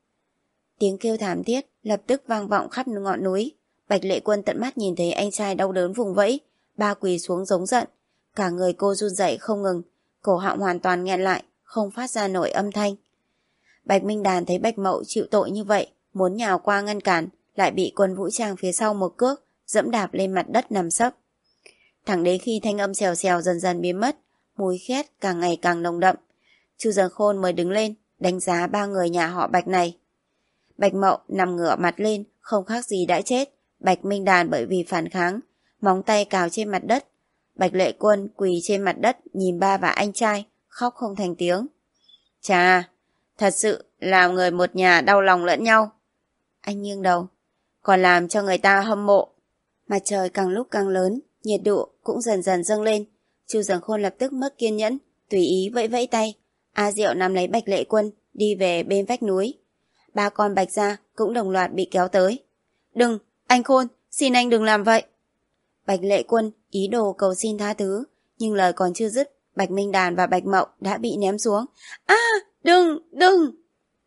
Tiếng kêu thảm thiết lập tức vang vọng khắp ngọn núi. Bạch Lệ Quân tận mắt nhìn thấy anh trai đau đớn vùng vẫy, ba quỳ xuống giống giận. Cả người cô run rẩy không ngừng, cổ họng hoàn toàn nghẹn lại, không phát ra nổi âm thanh. Bạch Minh Đàn thấy Bạch Mậu chịu tội như vậy, muốn nhào qua ngăn cản, lại bị quân vũ trang phía sau một cước dẫm đạp lên mặt đất nằm sấp. Thẳng đến khi thanh âm xèo xèo dần dần biến mất, mùi khét càng ngày càng nồng đậm, Chu Dường Khôn mới đứng lên đánh giá ba người nhà họ Bạch này. Bạch Mậu nằm ngửa mặt lên, không khác gì đã chết. Bạch Minh Đàn bởi vì phản kháng, móng tay cào trên mặt đất. Bạch Lệ Quân quỳ trên mặt đất nhìn ba và anh trai, khóc không thành tiếng. Chà, thật sự làm người một nhà đau lòng lẫn nhau. Anh nghiêng đầu, còn làm cho người ta hâm mộ. Mặt trời càng lúc càng lớn, nhiệt độ cũng dần dần dâng lên. Chu Dường Khôn lập tức mất kiên nhẫn, tùy ý vẫy vẫy tay. A Diệu nắm lấy Bạch Lệ Quân, đi về bên vách núi. Ba con Bạch gia cũng đồng loạt bị kéo tới. Đừng, anh Khôn, xin anh đừng làm vậy. Bạch Lệ Quân ý đồ cầu xin tha thứ, nhưng lời còn chưa dứt, Bạch Minh Đàn và Bạch Mậu đã bị ném xuống. A, à, đừng, đừng.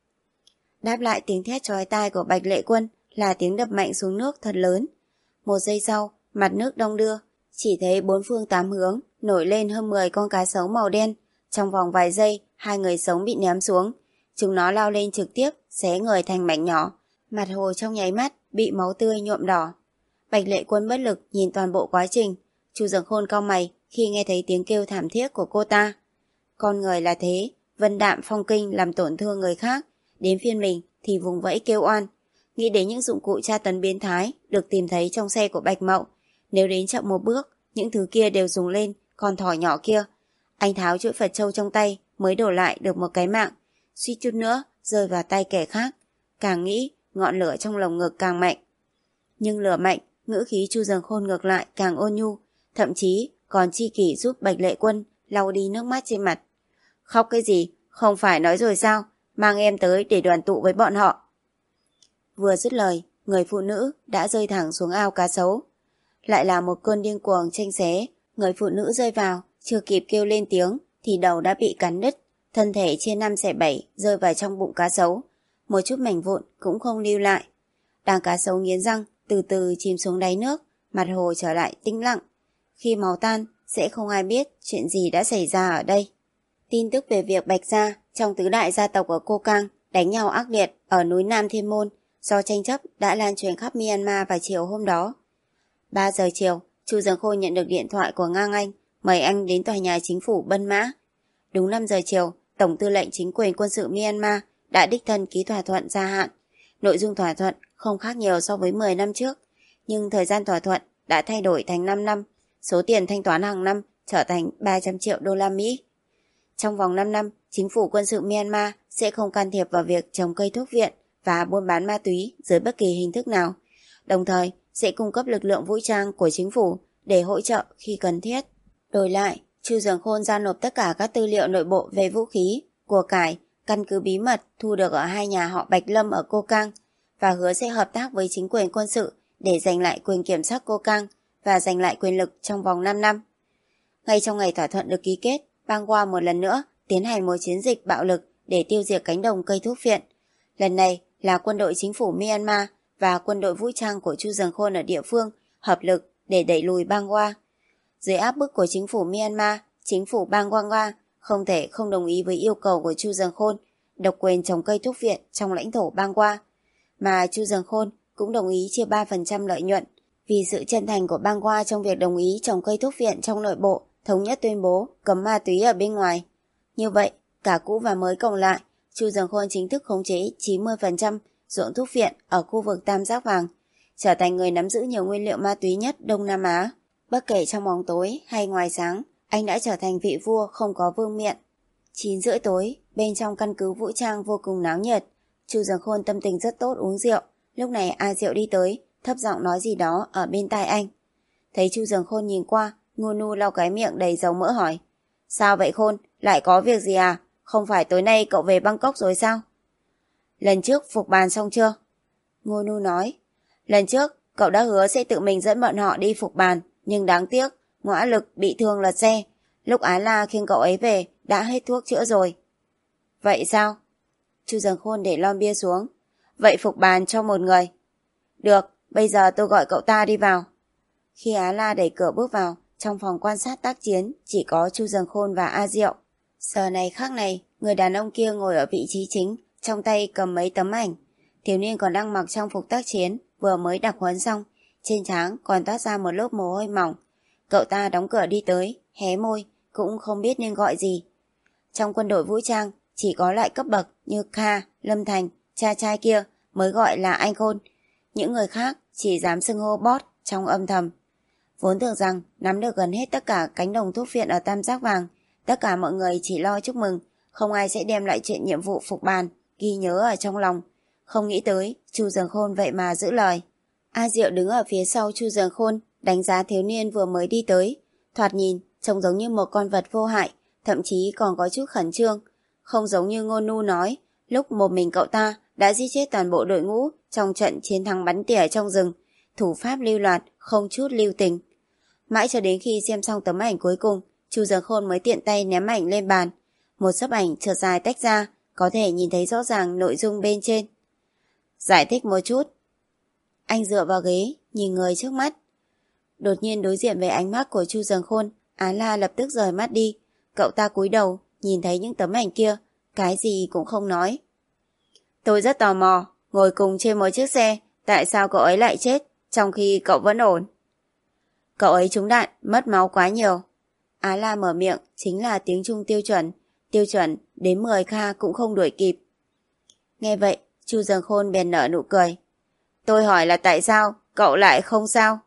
Đáp lại tiếng thét chói tai của Bạch Lệ Quân là tiếng đập mạnh xuống nước thật lớn. Một giây sau, mặt nước đong đưa, chỉ thấy bốn phương tám hướng nổi lên hơn mười con cá sấu màu đen. Trong vòng vài giây, hai người sống bị ném xuống. Chúng nó lao lên trực tiếp, xé người thành mảnh nhỏ. Mặt hồ trong nháy mắt bị máu tươi nhuộm đỏ. Bạch Lệ Quân bất lực nhìn toàn bộ quá trình. Chu Dường Khôn cau mày khi nghe thấy tiếng kêu thảm thiết của cô ta. Con người là thế, vân đạm phong kinh làm tổn thương người khác, đến phiên mình thì vùng vẫy kêu oan. nghĩ đến những dụng cụ tra tấn biến thái được tìm thấy trong xe của Bạch Mậu. Nếu đến chậm một bước, những thứ kia đều dùng lên con thỏ nhỏ kia. Anh tháo chuỗi Phật châu trong tay mới đổ lại được một cái mạng, suýt chút nữa rơi vào tay kẻ khác. Càng nghĩ, ngọn lửa trong lồng ngực càng mạnh. Nhưng lửa mạnh, ngữ khí Chu Dần Khôn ngược lại càng ôn nhu, thậm chí còn chi kỷ giúp Bạch Lệ Quân lau đi nước mắt trên mặt. Khóc cái gì, không phải nói rồi sao, mang em tới để đoàn tụ với bọn họ. Vừa dứt lời, người phụ nữ đã rơi thẳng xuống ao cá sấu. Lại là một cơn điên cuồng tranh xé, người phụ nữ rơi vào, chưa kịp kêu lên tiếng thì đầu đã bị cắn đứt, thân thể chia năm xẻ bảy rơi vào trong bụng cá sấu, một chút mảnh vụn cũng không lưu lại. Đàn cá sấu nghiến răng, từ từ chìm xuống đáy nước, mặt hồ trở lại tĩnh lặng. Khi máu tan, sẽ không ai biết chuyện gì đã xảy ra ở đây. Tin tức về việc Bạch gia trong tứ đại gia tộc ở Cô Cang đánh nhau ác liệt ở núi Nam Thiên Môn do tranh chấp đã lan truyền khắp Myanmar vào chiều hôm đó. ba giờ chiều, Chu Dần Khôn nhận được điện thoại của Ngang Anh, mời anh đến tòa nhà chính phủ Bân Mã. Đúng năm giờ chiều, Tổng tư lệnh chính quyền quân sự Myanmar đã đích thân ký thỏa thuận gia hạn. Nội dung thỏa thuận không khác nhiều so với mười năm trước, nhưng thời gian thỏa thuận đã thay đổi thành năm năm, số tiền thanh toán hàng năm trở thành ba trăm triệu đô la Mỹ. Trong vòng năm năm, chính phủ quân sự Myanmar sẽ không can thiệp vào việc trồng cây thuốc viện và buôn bán ma túy dưới bất kỳ hình thức nào, đồng thời sẽ cung cấp lực lượng vũ trang của chính phủ để hỗ trợ khi cần thiết. Đổi lại, Chu Dần Khôn giao nộp tất cả các tư liệu nội bộ về vũ khí, của cải, căn cứ bí mật thu được ở hai nhà họ Bạch Lâm ở Cô Cang và hứa sẽ hợp tác với chính quyền quân sự để giành lại quyền kiểm soát Cô Cang và giành lại quyền lực trong vòng năm năm. Ngay trong ngày thỏa thuận được ký kết, Bangwa một lần nữa tiến hành một chiến dịch bạo lực để tiêu diệt cánh đồng cây thuốc viện. Lần này là quân đội chính phủ Myanmar và quân đội vũ trang của Chu Dần Khôn ở địa phương hợp lực để đẩy lùi Bangwa. Dưới áp bức của chính phủ Myanmar, chính phủ Bangwa không thể không đồng ý với yêu cầu của Chu Dần Khôn độc quyền trồng cây thuốc viện trong lãnh thổ Bangwa, mà Chu Dần Khôn cũng đồng ý chia ba phần trăm lợi nhuận. Vì sự chân thành của Bangwa trong việc đồng ý trồng cây thuốc viện trong nội bộ, thống nhất tuyên bố cấm ma túy ở bên ngoài. Như vậy, cả cũ và mới cộng lại, Chu Dần Khôn chính thức khống chế chín mươi phần trăm ruộng thuốc viện ở khu vực Tam Giác Vàng, trở thành người nắm giữ nhiều nguyên liệu ma túy nhất Đông Nam Á. Bất kể trong bóng tối hay ngoài sáng, anh đã trở thành vị vua không có vương miện. chín rưỡi tối, bên trong căn cứ vũ trang vô cùng náo nhiệt. Chu Dần Khôn tâm tình rất tốt uống rượu. Lúc này A Diệu đi tới, thấp giọng nói gì đó ở bên tai anh. Thấy Chu Dần Khôn nhìn qua, Ngô Nu lau cái miệng đầy dầu mỡ hỏi: Sao vậy Khôn, lại có việc gì à? Không phải tối nay cậu về Bangkok rồi sao? Lần trước phục bàn xong chưa? Ngô Nu nói: Lần trước cậu đã hứa sẽ tự mình dẫn bọn họ đi phục bàn, nhưng đáng tiếc Ngõa Lực bị thương lật xe. Lúc Á La khiêng cậu ấy về đã hết thuốc chữa rồi. Vậy sao? Chu Dần Khôn để lon bia xuống. Vậy phục bàn cho một người. Được, bây giờ tôi gọi cậu ta đi vào. Khi Á La đẩy cửa bước vào, trong phòng quan sát tác chiến chỉ có Chu Dần Khôn và A Diệu. Giờ này khắc này, người đàn ông kia ngồi ở vị trí chính, trong tay cầm mấy tấm ảnh. Thiếu niên còn đang mặc trang phục tác chiến, vừa mới đặc huấn xong, trên trán còn toát ra một lớp mồ hôi mỏng. Cậu ta đóng cửa đi tới, hé môi, cũng không biết nên gọi gì. Trong quân đội vũ trang, chỉ có loại cấp bậc như Kha, Lâm Thành, cha trai kia mới gọi là anh Khôn. Những người khác chỉ dám xưng hô boss trong âm thầm. Vốn tưởng rằng nắm được gần hết tất cả cánh đồng thuốc viện ở Tam Giác Vàng, tất cả mọi người chỉ lo chúc mừng, không ai sẽ đem lại chuyện nhiệm vụ phục bàn ghi nhớ ở trong lòng. Không nghĩ tới Chu Dần Khôn vậy mà giữ lời. A Diệu đứng ở phía sau Chu Dần Khôn, đánh giá thiếu niên vừa mới đi tới. Thoạt nhìn trông giống như một con vật vô hại, thậm chí còn có chút khẩn trương. Không giống như Ngô Nu nói, lúc một mình cậu ta đã giết chết toàn bộ đội ngũ trong trận chiến thắng bắn tỉa trong rừng, thủ pháp lưu loạt, không chút lưu tình. Mãi cho đến khi xem xong tấm ảnh cuối cùng, Chu Dần Khôn mới tiện tay ném ảnh lên bàn. Một xấp ảnh chợt dài tách ra, có thể nhìn thấy rõ ràng nội dung bên trên. Giải thích một chút. Anh dựa vào ghế, nhìn người trước mắt. Đột nhiên đối diện với ánh mắt của Chu Dần Khôn, Á La lập tức rời mắt đi. Cậu ta cúi đầu, nhìn thấy những tấm ảnh kia, cái gì cũng không nói. Tôi rất tò mò, ngồi cùng trên một chiếc xe, tại sao cậu ấy lại chết, trong khi cậu vẫn ổn? Cậu ấy trúng đạn, mất máu quá nhiều. Á La mở miệng, chính là tiếng Trung tiêu chuẩn. Tiêu chuẩn, đến mười Kha cũng không đuổi kịp. Nghe vậy, Chu Dần Khôn bèn nở nụ cười. Tôi hỏi là tại sao cậu lại không sao?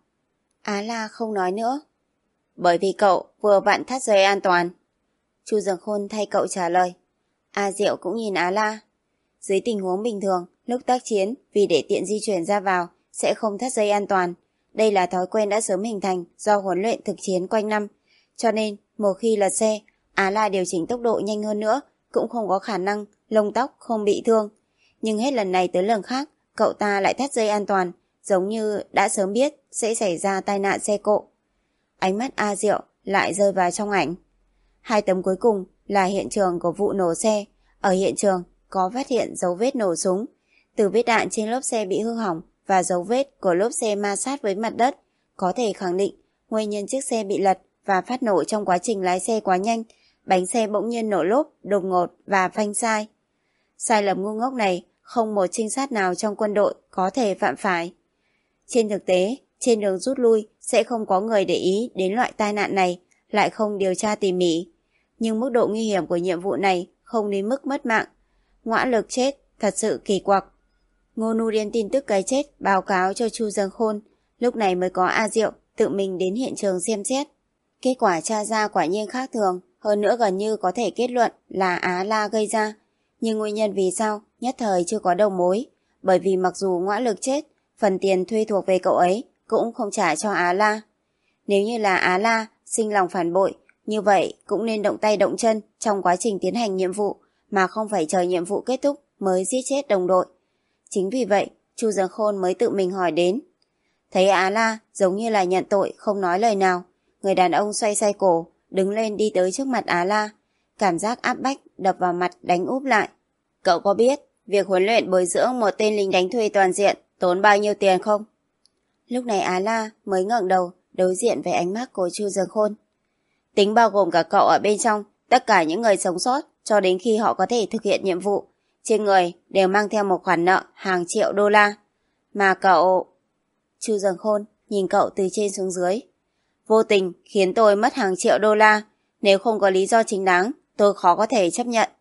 Á La không nói nữa. Bởi vì cậu vừa vặn thắt dây an toàn. Chu Dường Khôn thay cậu trả lời. A Diệu cũng nhìn Á La. Dưới tình huống bình thường, lúc tác chiến, vì để tiện di chuyển ra vào, sẽ không thắt dây an toàn. Đây là thói quen đã sớm hình thành do huấn luyện thực chiến quanh năm. Cho nên, một khi lật xe, Á La điều chỉnh tốc độ nhanh hơn nữa, cũng không có khả năng lông tóc không bị thương. Nhưng hết lần này tới lần khác, cậu ta lại thắt dây an toàn, giống như đã sớm biết sẽ xảy ra tai nạn xe cộ. Ánh mắt A Diệu lại rơi vào trong ảnh. Hai tấm cuối cùng là hiện trường của vụ nổ xe. Ở hiện trường có phát hiện dấu vết nổ súng, từ vết đạn trên lốp xe bị hư hỏng và dấu vết của lốp xe ma sát với mặt đất, có thể khẳng định nguyên nhân chiếc xe bị lật và phát nổ trong quá trình lái xe quá nhanh, bánh xe bỗng nhiên nổ lốp, đột ngột và phanh sai. Sai lầm ngu ngốc này không một trinh sát nào trong quân đội có thể phạm phải. Trên thực tế, trên đường rút lui sẽ không có người để ý đến loại tai nạn này, lại không điều tra tỉ mỉ. Nhưng mức độ nguy hiểm của nhiệm vụ này không đến mức mất mạng. Ngõa Lực chết thật sự kỳ quặc. Ngô Nu Điên tin tức cái chết báo cáo cho Chu Dường Khôn, lúc này mới có A Diệu tự mình đến hiện trường xem xét. Kết quả tra ra quả nhiên khác thường, hơn nữa gần như có thể kết luận là Á La gây ra. Nhưng nguyên nhân vì sao nhất thời chưa có đầu mối, bởi vì mặc dù Ngõa Lực chết, phần tiền thuê thuộc về cậu ấy cũng không trả cho Á La. Nếu như là Á La sinh lòng phản bội, như vậy cũng nên động tay động chân trong quá trình tiến hành nhiệm vụ, mà không phải chờ nhiệm vụ kết thúc mới giết chết đồng đội. Chính vì vậy, Chu Dường Khôn mới tự mình hỏi đến. Thấy Á La giống như là nhận tội, không nói lời nào. Người đàn ông xoay xoay cổ, đứng lên đi tới trước mặt Á La. Cảm giác áp bách đập vào mặt đánh úp lại. Cậu có biết việc huấn luyện bồi dưỡng một tên lính đánh thuê toàn diện tốn bao nhiêu tiền không? Lúc này Á La mới ngẩng đầu, đối diện với ánh mắt của Chu Dường Khôn. Tính bao gồm cả cậu ở bên trong, tất cả những người sống sót cho đến khi họ có thể thực hiện nhiệm vụ, trên người đều mang theo một khoản nợ hàng triệu đô la. Mà cậu... Chu Dường Khôn nhìn cậu từ trên xuống dưới. Vô tình khiến tôi mất hàng triệu đô la, nếu không có lý do chính đáng, tôi khó có thể chấp nhận.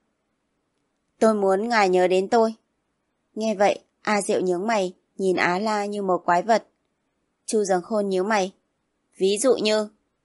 Tôi muốn ngài nhớ đến tôi. Nghe vậy, A Diệu nhướng mày, nhìn Á La như một quái vật. Chu Dường Khôn nhíu mày. Ví dụ như...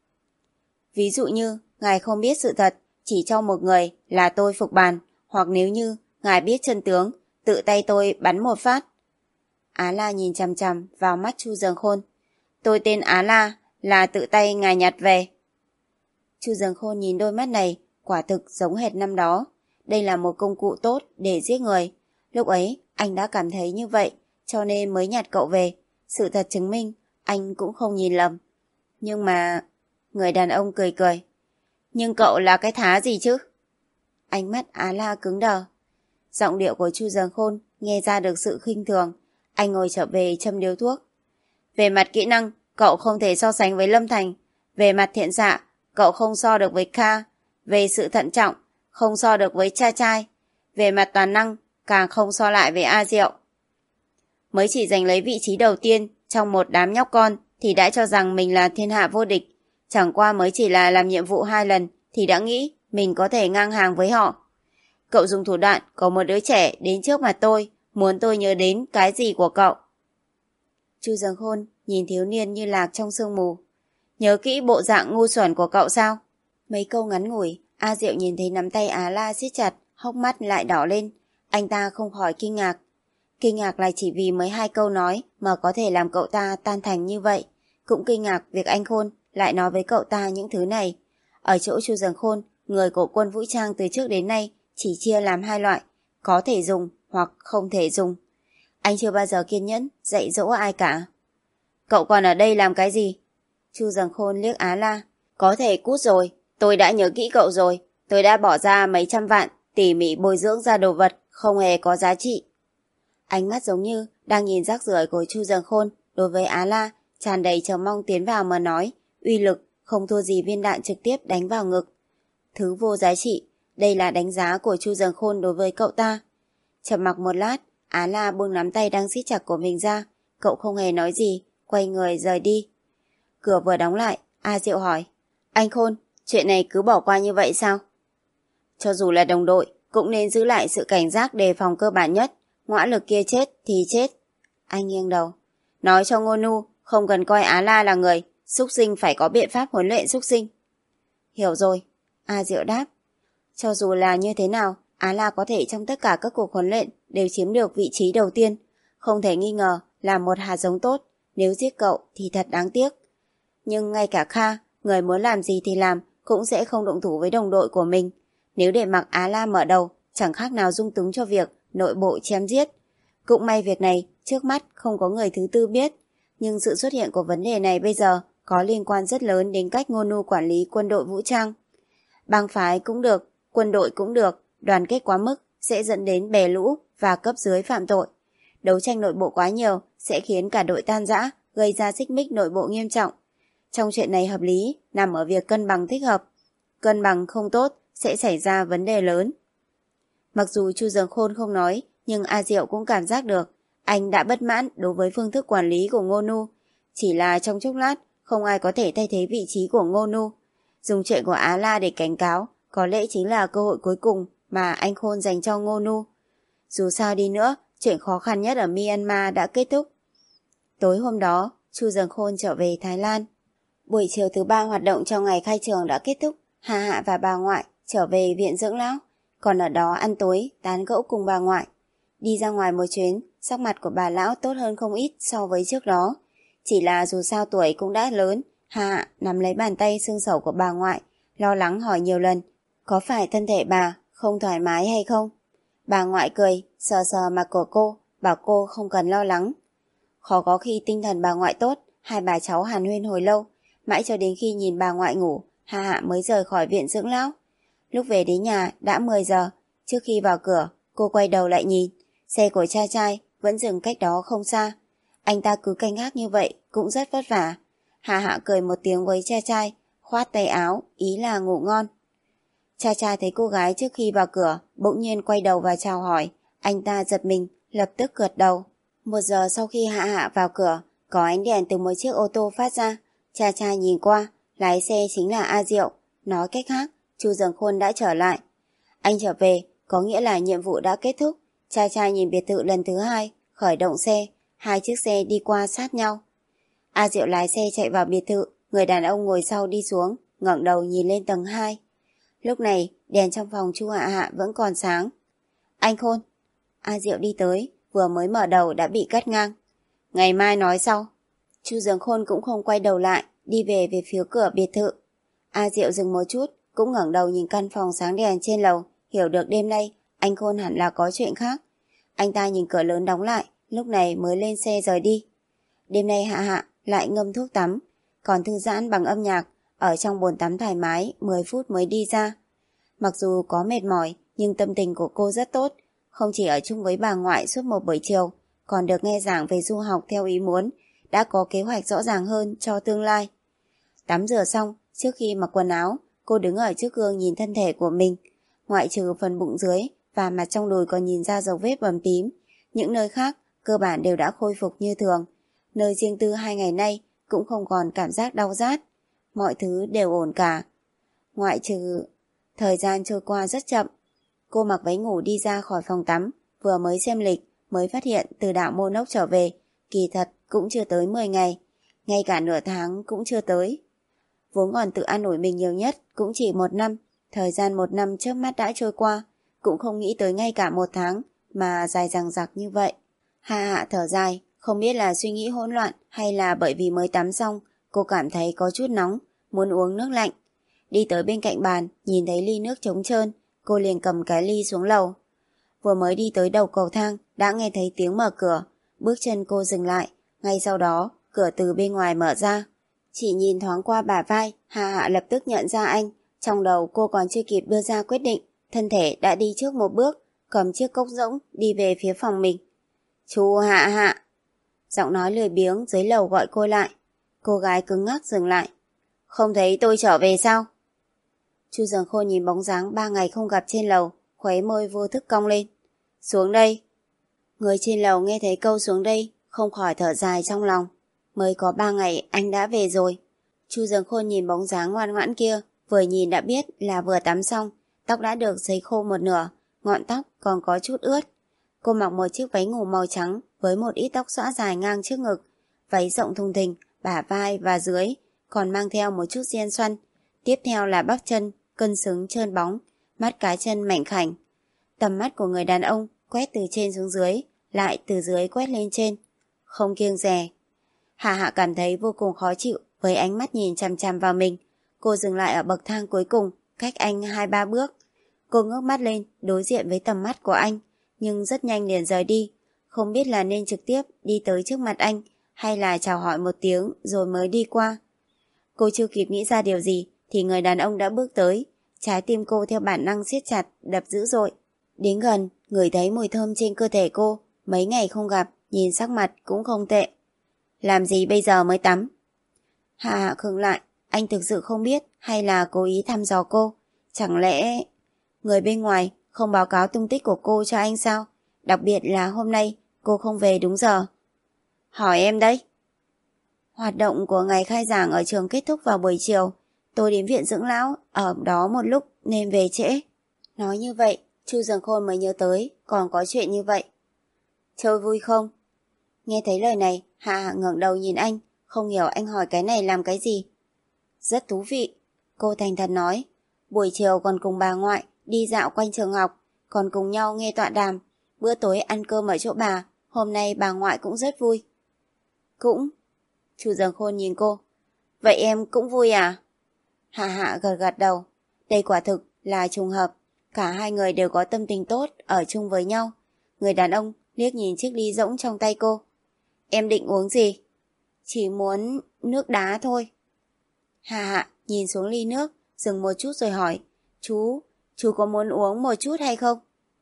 Ví dụ như, ngài không biết sự thật, chỉ cho một người là tôi phục bàn, hoặc nếu như ngài biết chân tướng, tự tay tôi bắn một phát. Á La nhìn chằm chằm vào mắt Chu Dường Khôn. Tôi tên Á La, là tự tay ngài nhặt về. Chu Dường Khôn nhìn đôi mắt này, quả thực giống hệt năm đó. Đây là một công cụ tốt để giết người. Lúc ấy, anh đã cảm thấy như vậy, cho nên mới nhặt cậu về. Sự thật chứng minh, anh cũng không nhìn lầm. Nhưng mà... Người đàn ông cười cười. Nhưng cậu là cái thá gì chứ? Ánh mắt Á La cứng đờ. Giọng điệu của Chu Dường Khôn nghe ra được sự khinh thường. Anh ngồi trở về châm điếu thuốc. Về mặt kỹ năng, cậu không thể so sánh với Lâm Thành. Về mặt thiện xạ, cậu không so được với Kha. Về sự thận trọng, không so được với Cha Trai. Về mặt toàn năng, càng không so lại với A Diệu. Mới chỉ giành lấy vị trí đầu tiên trong một đám nhóc con thì đã cho rằng mình là thiên hạ vô địch. Chẳng qua mới chỉ là làm nhiệm vụ hai lần thì đã nghĩ mình có thể ngang hàng với họ. Cậu dùng thủ đoạn có một đứa trẻ đến trước mặt tôi, muốn tôi nhớ đến cái gì của cậu? Chu Dường Khôn nhìn thiếu niên như lạc trong sương mù. Nhớ kỹ bộ dạng ngu xuẩn của cậu sao? Mấy câu ngắn ngủi, A Diệu nhìn thấy nắm tay Á La siết chặt, hốc mắt lại đỏ lên. Anh ta không khỏi kinh ngạc. Kinh ngạc là chỉ vì mới hai câu nói mà có thể làm cậu ta tan thành như vậy. Cũng kinh ngạc việc anh Khôn lại nói với cậu ta những thứ này. Ở chỗ Chu Dường Khôn, người của quân vũ trang từ trước đến nay chỉ chia làm hai loại, có thể dùng hoặc không thể dùng. Anh chưa bao giờ kiên nhẫn dạy dỗ ai cả. Cậu còn ở đây làm cái gì? Chu Dường Khôn liếc Á La. Có thể cút rồi, tôi đã nhớ kỹ cậu rồi. Tôi đã bỏ ra mấy trăm vạn tỉ mỉ bồi dưỡng ra đồ vật không hề có giá trị. Ánh mắt giống như đang nhìn rác rưởi của Chu Dường Khôn đối với Á La tràn đầy chờ mong tiến vào mà nói, uy lực không thua gì viên đạn trực tiếp đánh vào ngực. Thứ vô giá trị, đây là đánh giá của Chu Dường Khôn đối với cậu ta. Chậm mặc một lát, Á La buông nắm tay đang siết chặt của mình ra, cậu không hề nói gì, quay người rời đi. Cửa vừa đóng lại, A Diệu hỏi, anh Khôn, chuyện này cứ bỏ qua như vậy sao? Cho dù là đồng đội, cũng nên giữ lại sự cảnh giác đề phòng cơ bản nhất, Ngõa Lực kia chết thì chết. Anh nghiêng đầu. Nói cho Ngô Nu không cần coi Á La là người, súc sinh phải có biện pháp huấn luyện súc sinh. Hiểu rồi, A Diệu đáp. Cho dù là như thế nào, Á La có thể trong tất cả các cuộc huấn luyện đều chiếm được vị trí đầu tiên. Không thể nghi ngờ là một hạt giống tốt, nếu giết cậu thì thật đáng tiếc. Nhưng ngay cả Kha, người muốn làm gì thì làm, cũng sẽ không động thủ với đồng đội của mình. Nếu để mặc Á La mở đầu, chẳng khác nào dung túng cho việc nội bộ chém giết. Cũng may việc này trước mắt không có người thứ tư biết, nhưng sự xuất hiện của vấn đề này bây giờ có liên quan rất lớn đến cách Ngô Nu quản lý quân đội vũ trang. Bang phái cũng được, quân đội cũng được, đoàn kết quá mức sẽ dẫn đến bè lũ và cấp dưới phạm tội. Đấu tranh nội bộ quá nhiều sẽ khiến cả đội tan rã, gây ra xích mích nội bộ nghiêm trọng. Trong chuyện này hợp lý nằm ở việc cân bằng thích hợp. Cân bằng không tốt sẽ xảy ra vấn đề lớn. Mặc dù Chu Dường Khôn không nói, nhưng A Diệu cũng cảm giác được anh đã bất mãn đối với phương thức quản lý của Ngô Nu. Chỉ là trong chốc lát không ai có thể thay thế vị trí của Ngô Nu. Dùng chuyện của Á La để cảnh cáo có lẽ chính là cơ hội cuối cùng mà anh Khôn dành cho Ngô Nu. Dù sao đi nữa, chuyện khó khăn nhất ở Myanmar đã kết thúc. Tối hôm đó, Chu Dường Khôn trở về Thái Lan. Buổi chiều thứ ba hoạt động trong ngày khai trường đã kết thúc. Hà Hạ và bà ngoại trở về viện dưỡng lão, còn ở đó ăn tối, tán gẫu cùng bà ngoại. Đi ra ngoài một chuyến, sắc mặt của bà lão tốt hơn không ít so với trước đó. Chỉ là dù sao tuổi cũng đã lớn, Hà Hạ nắm lấy bàn tay xương sẩu của bà ngoại, lo lắng hỏi nhiều lần, có phải thân thể bà không thoải mái hay không? Bà ngoại cười, sờ sờ mặt của cô, bảo cô không cần lo lắng. Khó có khi tinh thần bà ngoại tốt, hai bà cháu hàn huyên hồi lâu, mãi cho đến khi nhìn bà ngoại ngủ, Hà Hạ mới rời khỏi viện dưỡng lão. Lúc về đến nhà đã mười giờ, trước khi vào cửa, cô quay đầu lại nhìn, xe của cha trai vẫn dừng cách đó không xa. Anh ta cứ canh gác như vậy cũng rất vất vả. Hà Hạ cười một tiếng với cha trai, khoát tay áo, ý là ngủ ngon. Cha trai thấy cô gái trước khi vào cửa, bỗng nhiên quay đầu và chào hỏi. Anh ta giật mình, lập tức gật đầu. Một giờ sau khi Hạ Hạ vào cửa, có ánh đèn từ một chiếc ô tô phát ra. Cha trai nhìn qua, lái xe chính là A Diệu. Nói cách khác, Chu Dường Khôn đã trở lại. Anh trở về, có nghĩa là nhiệm vụ đã kết thúc. Cha trai nhìn biệt thự lần thứ hai, khởi động xe, hai chiếc xe đi qua sát nhau. A Diệu lái xe chạy vào biệt thự, người đàn ông ngồi sau đi xuống, ngẩng đầu nhìn lên tầng hai. Lúc này, đèn trong phòng Chu Hạ Hạ vẫn còn sáng. Anh Khôn. A Diệu đi tới, vừa mới mở đầu đã bị cắt ngang. Ngày mai nói sau. Chu Dường Khôn cũng không quay đầu lại, đi về về phía cửa biệt thự. A Diệu dừng một chút, cũng ngẩng đầu nhìn căn phòng sáng đèn trên lầu, hiểu được đêm nay anh Khôn hẳn là có chuyện khác. Anh ta nhìn cửa lớn đóng lại, lúc này mới lên xe rời đi. Đêm nay Hạ Hạ lại ngâm thuốc tắm, còn thư giãn bằng âm nhạc, ở trong bồn tắm thoải mái mười phút mới đi ra. Mặc dù có mệt mỏi, nhưng tâm tình của cô rất tốt, không chỉ ở chung với bà ngoại suốt một buổi chiều, còn được nghe giảng về du học theo ý muốn, đã có kế hoạch rõ ràng hơn cho tương lai. Tắm rửa xong, trước khi mặc quần áo, cô đứng ở trước gương nhìn thân thể của mình. Ngoại trừ phần bụng dưới và mặt trong đùi còn nhìn ra dấu vết bầm tím, những nơi khác cơ bản đều đã khôi phục như thường. Nơi riêng tư hai ngày nay cũng không còn cảm giác đau rát. Mọi thứ đều ổn cả. Ngoại trừ... Thời gian trôi qua rất chậm. Cô mặc váy ngủ đi ra khỏi phòng tắm, vừa mới xem lịch, mới phát hiện từ đảo Môn Ốc trở về, kỳ thật cũng chưa tới mười ngày, ngay cả nửa tháng cũng chưa tới. Vốn còn tự an ủi mình nhiều nhất cũng chỉ một năm, thời gian một năm chớp mắt đã trôi qua, cũng không nghĩ tới ngay cả một tháng mà dài dằng dặc như vậy. Hạ Hạ thở dài, không biết là suy nghĩ hỗn loạn hay là bởi vì mới tắm xong, cô cảm thấy có chút nóng, muốn uống nước lạnh. Đi tới bên cạnh bàn, nhìn thấy ly nước trống trơn, cô liền cầm cái ly xuống lầu. Vừa mới đi tới đầu cầu thang, đã nghe thấy tiếng mở cửa, bước chân cô dừng lại, ngay sau đó, cửa từ bên ngoài mở ra. Chỉ nhìn thoáng qua bả vai, Hạ Hạ lập tức nhận ra anh, trong đầu cô còn chưa kịp đưa ra quyết định, thân thể đã đi trước một bước, cầm chiếc cốc rỗng đi về phía phòng mình. Chu Hạ Hạ. Giọng nói lười biếng dưới lầu gọi cô lại. Cô gái cứng ngắc dừng lại. Không thấy tôi trở về sao? Chu Dường Khôn nhìn bóng dáng ba ngày không gặp trên lầu, khóe môi vô thức cong lên. Xuống đây. Người trên lầu nghe thấy câu xuống đây, không khỏi thở dài trong lòng. Mới có ba ngày anh đã về rồi. Chu Dường Khôn nhìn bóng dáng ngoan ngoãn kia, vừa nhìn đã biết là vừa tắm xong, tóc đã được sấy khô một nửa, ngọn tóc còn có chút ướt. Cô mặc một chiếc váy ngủ màu trắng với một ít tóc xõa dài ngang trước ngực, váy rộng thùng thình, bả vai và dưới, còn mang theo một chút xiên xoăn. Tiếp theo là bắp chân, cân xứng trơn bóng, mắt cá chân mảnh khảnh. Tầm mắt của người đàn ông quét từ trên xuống dưới, lại từ dưới quét lên trên, không kiêng dè. Hạ Hạ cảm thấy vô cùng khó chịu với ánh mắt nhìn chằm chằm vào mình. Cô dừng lại ở bậc thang cuối cùng, cách anh hai ba bước. Cô ngước mắt lên, đối diện với tầm mắt của anh, nhưng rất nhanh liền rời đi. Không biết là nên trực tiếp đi tới trước mặt anh, hay là chào hỏi một tiếng rồi mới đi qua. Cô chưa kịp nghĩ ra điều gì, thì người đàn ông đã bước tới. Trái tim cô theo bản năng siết chặt, đập dữ dội. Đến gần, ngửi thấy mùi thơm trên cơ thể cô. Mấy ngày không gặp, nhìn sắc mặt cũng không tệ. Làm gì bây giờ mới tắm? Hạ Hạ khựng lại. Anh thực sự không biết hay là cố ý thăm dò cô? Chẳng lẽ người bên ngoài không báo cáo tung tích của cô cho anh sao? Đặc biệt là hôm nay cô không về đúng giờ. Hỏi em đấy. Hoạt động của ngày khai giảng ở trường kết thúc vào buổi chiều. Tôi đến viện dưỡng lão ở đó một lúc nên về trễ. Nói như vậy, Chu Dường Khôn mới nhớ tới còn có chuyện như vậy. Chơi vui không? Nghe thấy lời này, Hạ Hạ ngẩng đầu nhìn anh, không hiểu anh hỏi cái này làm cái gì. Rất thú vị, cô thành thật nói. Buổi chiều còn cùng bà ngoại đi dạo quanh trường học, còn cùng nhau nghe tọa đàm. Bữa tối ăn cơm ở chỗ bà, hôm nay bà ngoại cũng rất vui. Cũng. Chu Dường Khôn nhìn cô. Vậy em cũng vui à? Hạ Hạ gật gật đầu. Đây quả thực là trùng hợp. Cả hai người đều có tâm tình tốt ở chung với nhau. Người đàn ông liếc nhìn chiếc ly rỗng trong tay cô. Em định uống gì? Chỉ muốn nước đá thôi. Hạ Hạ nhìn xuống ly nước, dừng một chút rồi hỏi. Chú, chú có muốn uống một chút hay không?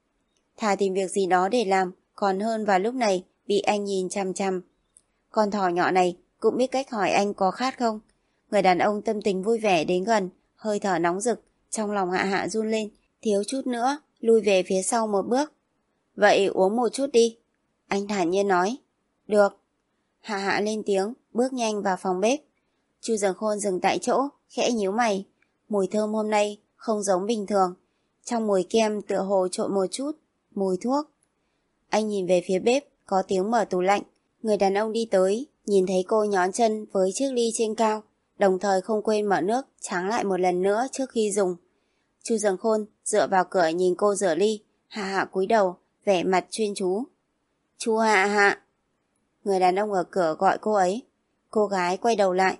Thà tìm việc gì đó để làm, còn hơn vào lúc này bị anh nhìn chằm chằm. Con thỏ nhỏ này cũng biết cách hỏi anh có khát không. Người đàn ông tâm tình vui vẻ đến gần, hơi thở nóng rực, trong lòng Hạ Hạ run lên, thiếu chút nữa lui về phía sau một bước. Vậy uống một chút đi. Anh thản nhiên nói. Được. Hạ Hạ lên tiếng, bước nhanh vào phòng bếp. Chu Dường Khôn dừng tại chỗ, khẽ nhíu mày. Mùi thơm hôm nay không giống bình thường. Trong mùi kem tựa hồ trộn một chút mùi thuốc. Anh nhìn về phía bếp, có tiếng mở tủ lạnh. Người đàn ông đi tới, nhìn thấy cô nhón chân với chiếc ly trên cao, đồng thời không quên mở nước tráng lại một lần nữa trước khi dùng. Chu Dường Khôn dựa vào cửa nhìn cô rửa ly. Hạ Hạ cúi đầu, vẻ mặt chuyên chú. Chu Hạ Hạ. Người đàn ông ở cửa gọi cô ấy. Cô gái quay đầu lại.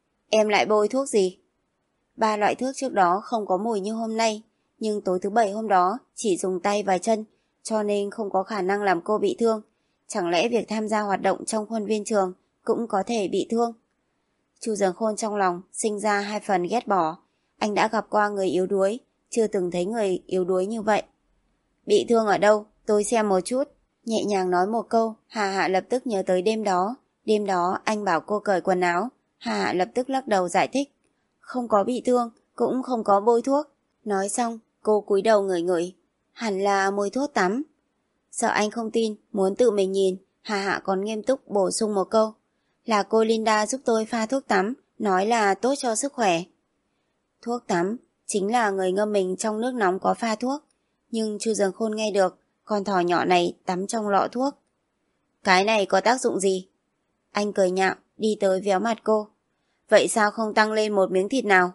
Em lại bôi thuốc gì? Ba loại thuốc trước đó không có mùi như hôm nay, nhưng tối thứ bảy hôm đó chỉ dùng tay và chân, cho nên không có khả năng làm cô bị thương. Chẳng lẽ việc tham gia hoạt động trong khuôn viên trường cũng có thể bị thương? Chu Dường Khôn trong lòng sinh ra hai phần ghét bỏ. Anh đã gặp qua người yếu đuối, chưa từng thấy người yếu đuối như vậy. Bị thương ở đâu? Tôi xem một chút. Nhẹ nhàng nói một câu, Hạ Hạ lập tức nhớ tới đêm đó. Đêm đó anh bảo cô cởi quần áo. Hạ Hạ lập tức lắc đầu giải thích. Không có bị thương, cũng không có bôi thuốc. Nói xong, cô cúi đầu ngửi ngửi. Hẳn là mùi thuốc tắm. Sợ anh không tin, muốn tự mình nhìn, Hạ Hạ còn nghiêm túc bổ sung một câu. Là cô Linda giúp tôi pha thuốc tắm, nói là tốt cho sức khỏe. Thuốc tắm, chính là người ngâm mình trong nước nóng có pha thuốc. Nhưng Chu Dường Khôn nghe được, con thỏ nhỏ này tắm trong lọ thuốc. Cái này có tác dụng gì? Anh cười nhạo, đi tới véo mặt cô. Vậy sao không tăng lên một miếng thịt nào?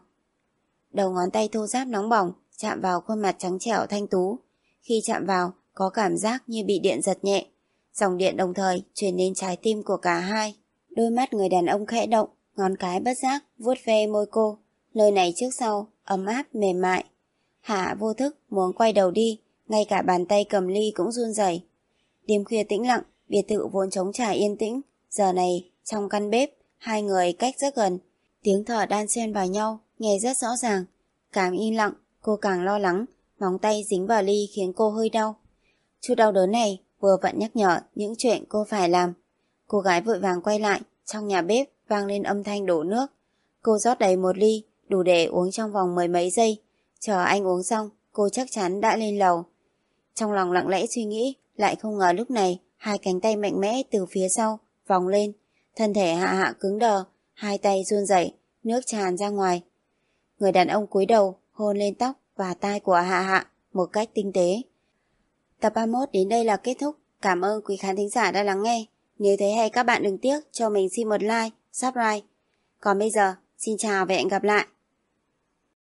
Đầu ngón tay thô ráp nóng bỏng chạm vào khuôn mặt trắng trẻo thanh tú. Khi chạm vào, có cảm giác như bị điện giật nhẹ. Dòng điện đồng thời truyền đến trái tim của cả hai. Đôi mắt người đàn ông khẽ động, ngón cái bất giác vuốt ve môi cô. Nơi này trước sau, ấm áp mềm mại. Hạ vô thức muốn quay đầu đi, ngay cả bàn tay cầm ly cũng run rẩy. Đêm khuya tĩnh lặng, biệt thự vốn trống trải yên tĩnh. Giờ này, trong căn bếp, hai người cách rất gần. Tiếng thở đan xen vào nhau, nghe rất rõ ràng. Càng im lặng, cô càng lo lắng. Móng tay dính vào ly khiến cô hơi đau. Chút đau đớn này vừa vặn nhắc nhở những chuyện cô phải làm. Cô gái vội vàng quay lại, trong nhà bếp vang lên âm thanh đổ nước. Cô rót đầy một ly, đủ để uống trong vòng mười mấy giây. Chờ anh uống xong, cô chắc chắn đã lên lầu. Trong lòng lặng lẽ suy nghĩ, lại không ngờ lúc này hai cánh tay mạnh mẽ từ phía sau vòng lên. Thân thể Hạ Hạ cứng đờ, hai tay run rẩy, nước tràn ra ngoài. Người đàn ông cúi đầu hôn lên tóc và tai của Hạ Hạ một cách tinh tế. Tập ba mươi mốt đến đây là kết thúc. Cảm ơn quý khán thính giả đã lắng nghe. Nếu thấy hay các bạn đừng tiếc cho mình xin một like, subscribe. Còn bây giờ, xin chào và hẹn gặp lại.